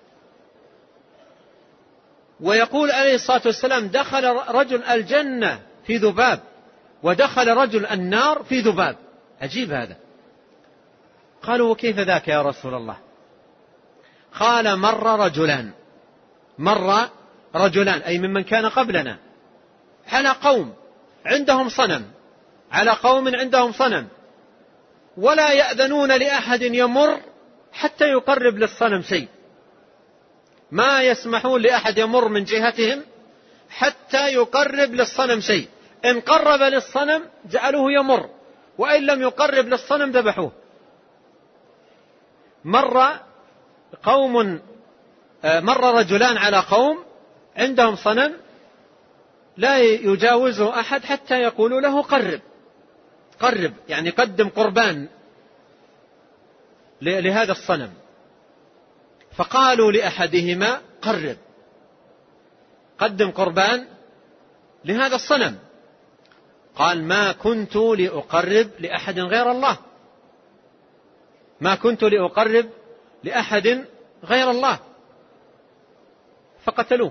ويقول عليه الصلاة والسلام دخل رجل الجنة في ذباب، ودخل رجل النار في ذباب. عجيب هذا. قالوا وكيف ذاك يا رسول الله؟ قال مر رجلان، مر رجلان أي ممن كان قبلنا على قوم عندهم صنم، على قوم عندهم صنم، ولا يأذنون لأحد يمر حتى يقرب للصنم شيء، ما يسمحون لأحد يمر من جهتهم حتى يقرب للصنم شيء. إن قرب للصنم جعلوه يمر، وإن لم يقرب للصنم ذبحوه. مر قوم مر رجلان على قوم عندهم صنم لا يجاوزه أحد حتى يقولوا له قرب، قرب يعني قدم قربان لهذا الصنم. فقالوا لأحدهما قرب، قدم قربان لهذا الصنم. قال ما كنت لأقرب لأحد غير الله، ما كنت لأقرب لأحد غير الله. فقتلوه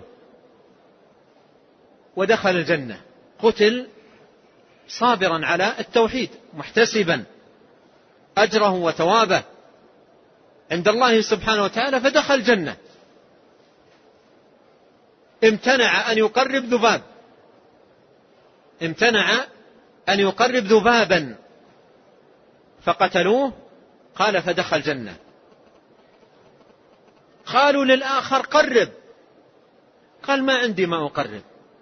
ودخل الجنة. قتل صابرا على التوحيد محتسبا أجره وثوابه عند الله سبحانه وتعالى، فدخل الجنة. امتنع أن يقرب ذباب، امتنع أن يقرب ذبابا فقتلوه، قال فدخل الجنة. قالوا للآخر قرب، قال ما عندي ما أقرب،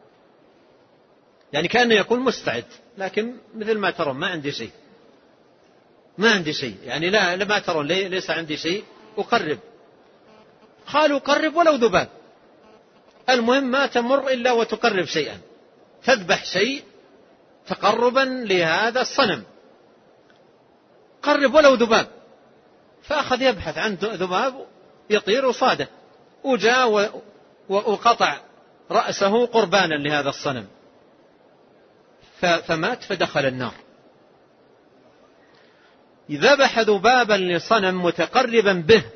يعني كأنه يقول مستعد، لكن مثل ما ترون ما عندي شيء، ما عندي شيء، يعني لا لما ترون ليس عندي شيء أقرب. قالوا قرب ولو ذباب، المهم ما تمر إلا وتقرب شيئا، تذبح شيء تقربا لهذا الصنم، قرب ولو ذباب. فأخذ يبحث عن ذباب يطير وصاده، وجاء وقطع رأسه قربانا لهذا الصنم فمات فدخل النار. ذبح ذبابا لصنم متقربا به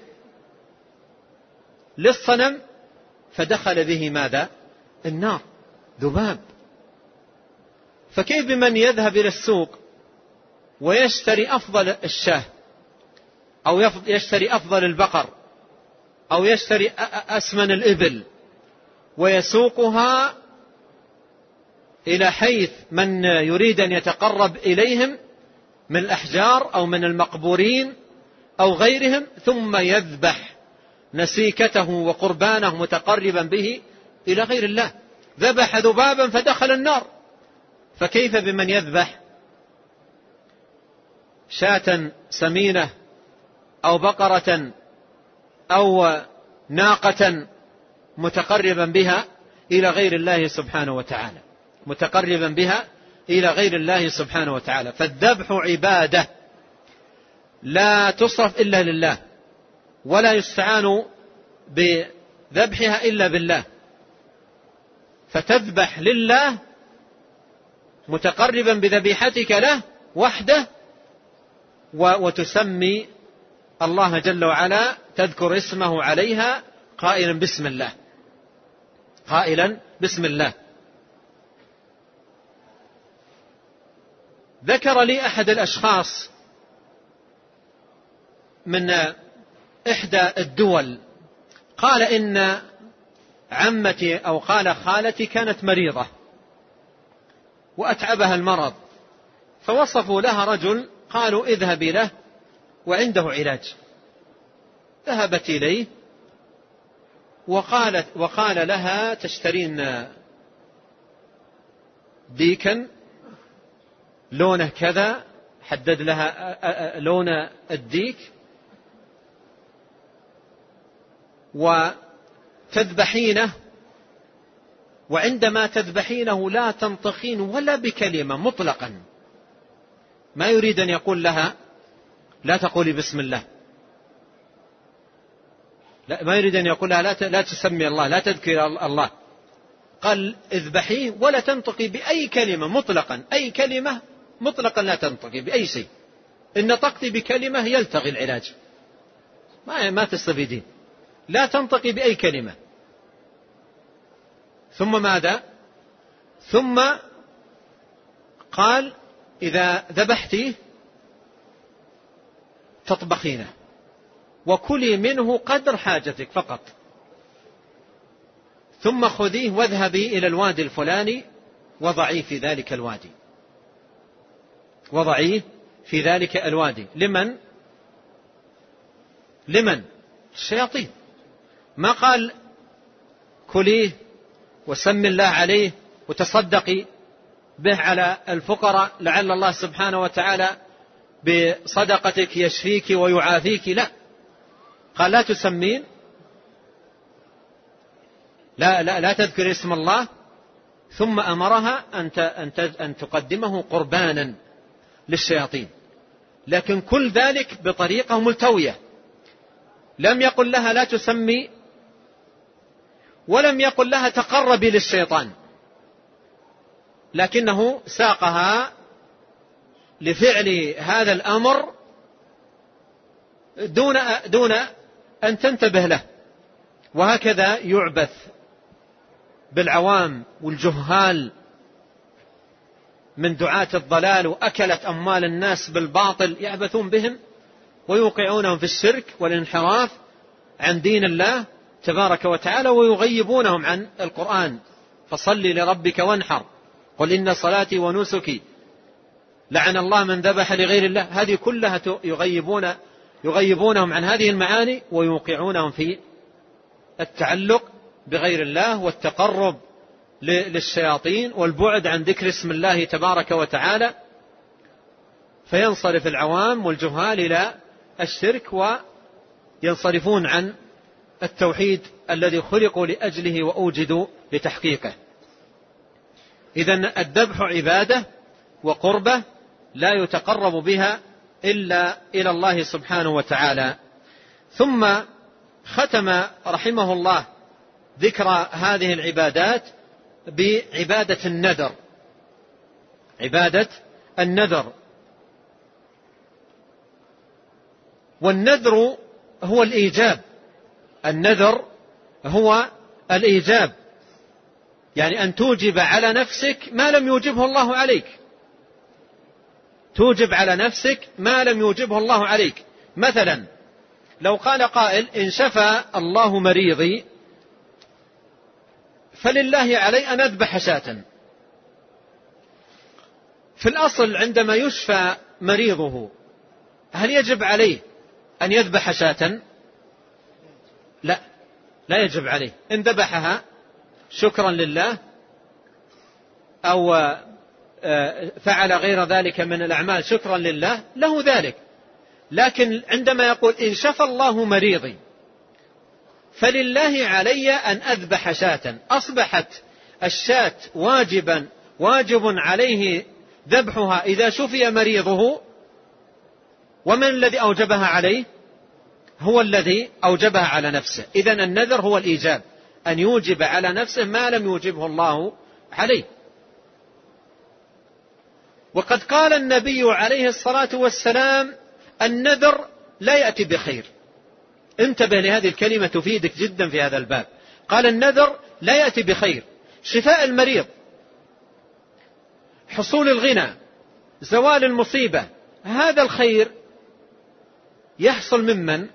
للصنم فدخل به ماذا؟ النار، ذباب. فكيف بمن يذهب إلى السوق ويشتري أفضل الشاه أو يشتري أفضل البقر أو يشتري أسمن الإبل ويسوقها إلى حيث من يريد أن يتقرب إليهم من الأحجار أو من المقبورين أو غيرهم، ثم يذبح نسيكته وقربانه متقربا به إلى غير الله. ذبح ذبابا فدخل النار، فكيف بمن يذبح شاة سمينة أو بقرة أو ناقة متقربا بها إلى غير الله سبحانه وتعالى، متقربا بها إلى غير الله سبحانه وتعالى. فالذبح عبادة لا تصرف إلا لله، ولا يستعان بذبحها إلا بالله. فتذبح لله متقربا بذبيحتك له وحده، وتسمي الله جل وعلا، تذكر اسمه عليها قائلا بسم الله، قائلا بسم الله. ذكر لي أحد الأشخاص من إحدى الدول، قال إن عمتي أو قال خالتي كانت مريضة وأتعبها المرض، فوصفوا لها رجل قالوا اذهبي له وعنده علاج. ذهبت إليه وقالت وقال لها تشترين ديكا لونه كذا، حدد لها لون الديك، وتذبحينه، وعندما تذبحينه لا تنطقين ولا بكلمة مطلقا، ما يريد أن يقول لها لا تقولي بسم الله، لا ما يريد أن يقول لها لا تسمي الله، لا تذكر الله. قال اذبحيه ولا تنطقي بأي كلمة مطلقا، أي كلمة مطلقا لا تنطقي بأي شيء، إن نطقتي بكلمة يلتغي العلاج، ما ما تستفيدين، لا تنطقي بأي كلمة. ثم ماذا؟ ثم قال إذا ذبحتيه تطبخينه وكلي منه قدر حاجتك فقط، ثم خذيه واذهبي إلى الوادي الفلاني وضعيه في ذلك الوادي، وضعيه في ذلك الوادي. لمن؟ لمن؟ الشياطين. ما قال كليه وسم الله عليه وتصدقي به على الفقراء لعل الله سبحانه وتعالى بصدقتك يشفيك ويعافيك، لا، قال لا تسمين، لا, لا, لا تذكر اسم الله، ثم أمرها أن تقدمه قربانا للشياطين، لكن كل ذلك بطريقة ملتوية. لم يقل لها لا تسمي، ولم يقل لها تقربي للشيطان، لكنه ساقها لفعل هذا الأمر دون دون أن تنتبه له. وهكذا يعبث بالعوام والجهال من دعاة الضلال وأكلت أموال الناس بالباطل، يعبثون بهم ويوقعونهم في الشرك والانحراف عن دين الله تبارك وتعالى، ويغيبونهم عن القرآن. فصل لربك وانحر، قل إن صلاتي ونسكي، لعن الله من ذبح لغير الله. هذه كلها يغيبون يغيبونهم عن هذه المعاني ويوقعونهم في التعلق بغير الله والتقرب للشياطين والبعد عن ذكر اسم الله تبارك وتعالى، فينصرف العوام والجهال إلى الشرك وينصرفون عن التوحيد الذي خلقوا لأجله وأوجدوا لتحقيقه. إذن الذبح عبادة وقربة لا يتقرب بها إلا إلى الله سبحانه وتعالى. ثم ختم رحمه الله ذكر هذه العبادات بعبادة النذر. عبادة النذر، والنذر هو الإيجاب. النذر هو الإيجاب، يعني أن توجب على نفسك ما لم يوجبه الله عليك. توجب على نفسك ما لم يوجبه الله عليك. مثلا لو قال قائل إن شفى الله مريضي فلله علي أن أذبح شاة. في الأصل عندما يشفى مريضه هل يجب عليه أن يذبح شاة؟ لا، لا يجب عليه. إن ذبحها شكرا لله أو فعل غير ذلك من الأعمال شكرا لله له ذلك. لكن عندما يقول إن شفى الله مريضي فلله علي أن أذبح شاة، أصبحت الشاة واجبا واجب عليه ذبحها إذا شفي مريضه. ومن الذي أوجبها عليه؟ هو الذي أوجبها على نفسه. إذن النذر هو الإيجاب، أن يوجب على نفسه ما لم يوجبه الله عليه. وقد قال النبي عليه الصلاة والسلام النذر لا يأتي بخير. انتبه لهذه الكلمة تفيدك جدا في هذا الباب. قال النذر لا يأتي بخير. شفاء المريض، حصول الغنى، زوال المصيبة، هذا الخير يحصل ممن؟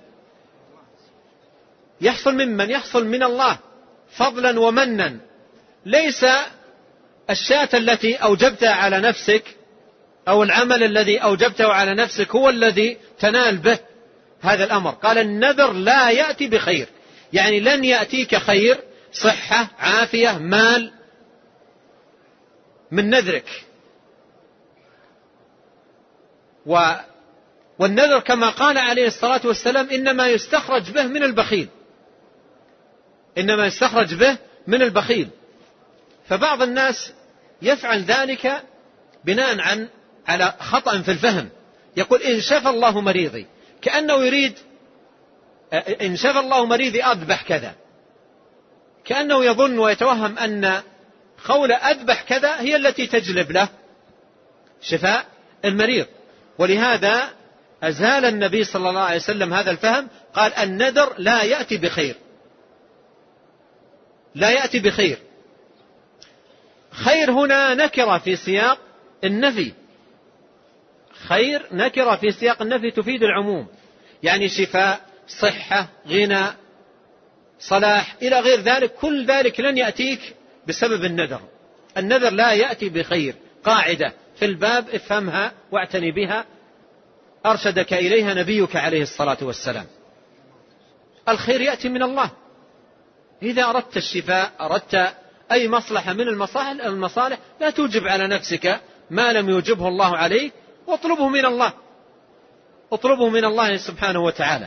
يحصل ممن؟ يحصل من الله فضلا ومنا. ليس الشاة التي أوجبتها على نفسك أو العمل الذي أوجبته على نفسك هو الذي تنال به هذا الأمر. قال النذر لا يأتي بخير، يعني لن يأتيك خير، صحة، عافية، مال من نذرك. و والنذر كما قال عليه الصلاة والسلام إنما يستخرج به من البخيل، إنما يستخرج به من البخيل. فبعض الناس يفعل ذلك بناء عن على خطأ في الفهم. يقول إن شفى الله مريضي، كأنه يريد إن شفى الله مريضي أذبح كذا، كأنه يظن ويتوهم أن قول أذبح كذا هي التي تجلب له شفاء المريض. ولهذا أزال النبي صلى الله عليه وسلم هذا الفهم، قال النذر لا يأتي بخير، لا يأتي بخير. خير هنا نكرة في سياق النفي، خير نكرة في سياق النفي تفيد العموم، يعني شفاء، صحة، غنى، صلاح إلى غير ذلك، كل ذلك لن يأتيك بسبب النذر. النذر لا يأتي بخير. قاعدة في الباب افهمها واعتني بها، أرشدك إليها نبيك عليه الصلاة والسلام. الخير يأتي من الله. إذا أردت الشفاء، أردت أي مصلحة من المصالح, المصالح لا توجب على نفسك ما لم يوجبه الله عليك، واطلبه من الله، اطلبه من الله سبحانه وتعالى.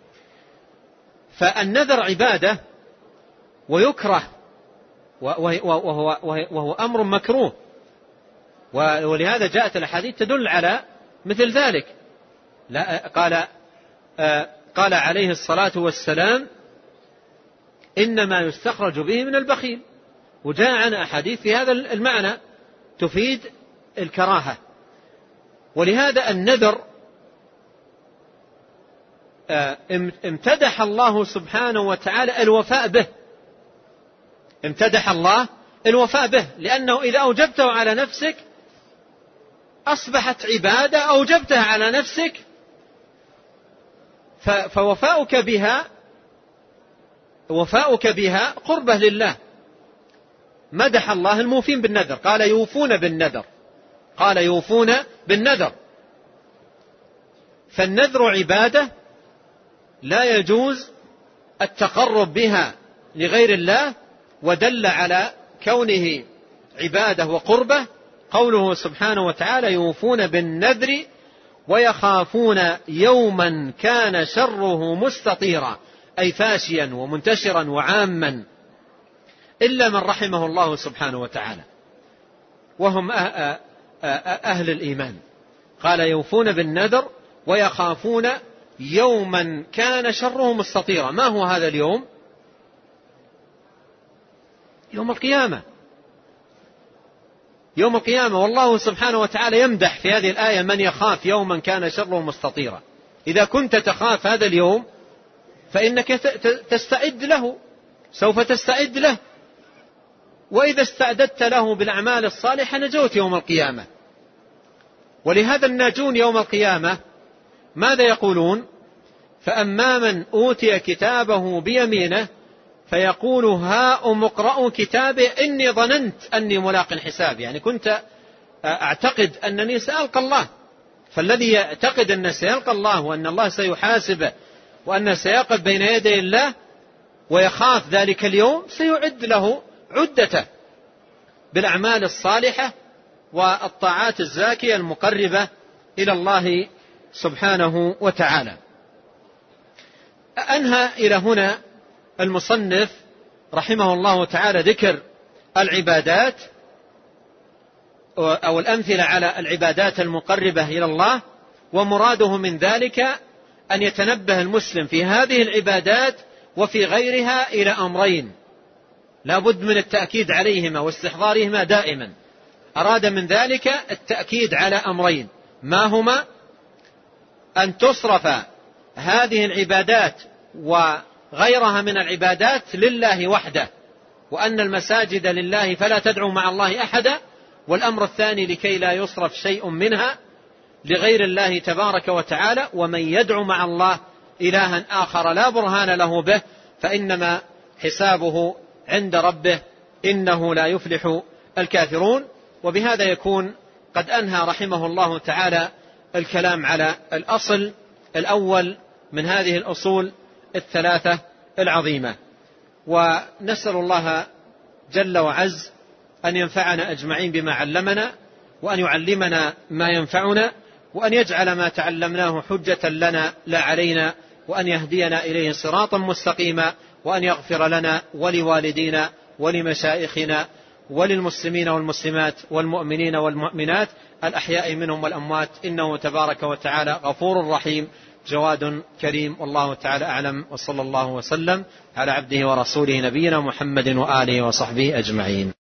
فالنذر عبادة ويكره، وهو, وهو أمر مكروه، ولهذا جاءت الأحاديث تدل على مثل ذلك. لا قال قال عليه الصلاة والسلام إنما يستخرج به من البخيل، وجاء عن أحاديث في هذا المعنى تفيد الكراهة. ولهذا النذر امتدح الله سبحانه وتعالى الوفاء به، امتدح الله الوفاء به، لأنه إذا أوجبته على نفسك أصبحت عبادة أوجبتها على نفسك، فوفاؤك بها وفاؤك بها قربة لله. مدح الله الموفين بالنذر، قال يوفون بالنذر، قال يوفون بالنذر. فالنذر عبادة لا يجوز التقرب بها لغير الله، ودل على كونه عبادة وقربة قوله سبحانه وتعالى يوفون بالنذر ويخافون يوما كان شره مستطيرا، أي فاشيا ومنتشرا وعاما، إلا من رحمه الله سبحانه وتعالى وهم أهل الإيمان. قال يوفون بالنذر ويخافون يوما كان شره مستطيرا. ما هو هذا اليوم؟ يوم القيامة. يوم القيامة. والله سبحانه وتعالى يمدح في هذه الآية من يخاف يوما كان شره مستطيرا. إذا كنت تخاف هذا اليوم فإنك تستعد له، سوف تستعد له، وإذا استعددت له بالأعمال الصالحة نجوت يوم القيامة. ولهذا الناجون يوم القيامة ماذا يقولون؟ فأما من أوتي كتابه بيمينه فيقول هاؤم اقرءوا كتابي إني ظننت أني ملاق حساب. يعني كنت أعتقد أنني سألقى الله. فالذي يعتقد أن سيلقى الله وأن الله سيحاسبه وأن سيقف بين يدي الله ويخاف ذلك اليوم سيعد له عدته بالأعمال الصالحة والطاعات الزاكية المقربة إلى الله سبحانه وتعالى. أنهى إلى هنا المصنف رحمه الله تعالى ذكر العبادات أو الأمثلة على العبادات المقربة إلى الله، ومراده من ذلك أن يتنبه المسلم في هذه العبادات وفي غيرها إلى أمرين لا بد من التأكيد عليهما واستحضارهما دائما. أراد من ذلك التأكيد على أمرين، ما هما؟ أن تصرف هذه العبادات وغيرها من العبادات لله وحده، وأن المساجد لله فلا تدعوا مع الله أحدا. والأمر الثاني لكي لا يصرف شيء منها لغير الله تبارك وتعالى، ومن يدعو مع الله إلها آخر لا برهان له به فإنما حسابه عند ربه إنه لا يفلح الكافرون. وبهذا يكون قد أنهى رحمه الله تعالى الكلام على الأصل الأول من هذه الأصول الثلاثة العظيمة. ونسأل الله جل وعز أن ينفعنا أجمعين بما علمنا، وأن يعلمنا ما ينفعنا، وأن يجعل ما تعلمناه حجة لنا لا علينا، وأن يهدينا إليه صراطا مستقيما، وأن يغفر لنا ولوالدينا ولمشائخنا وللمسلمين والمسلمات والمؤمنين والمؤمنات الأحياء منهم والأموات، إنه تبارك وتعالى غفور رحيم جواد كريم. والله تعالى أعلم، وصلى الله وسلم على عبده ورسوله نبينا محمد وآله وصحبه أجمعين.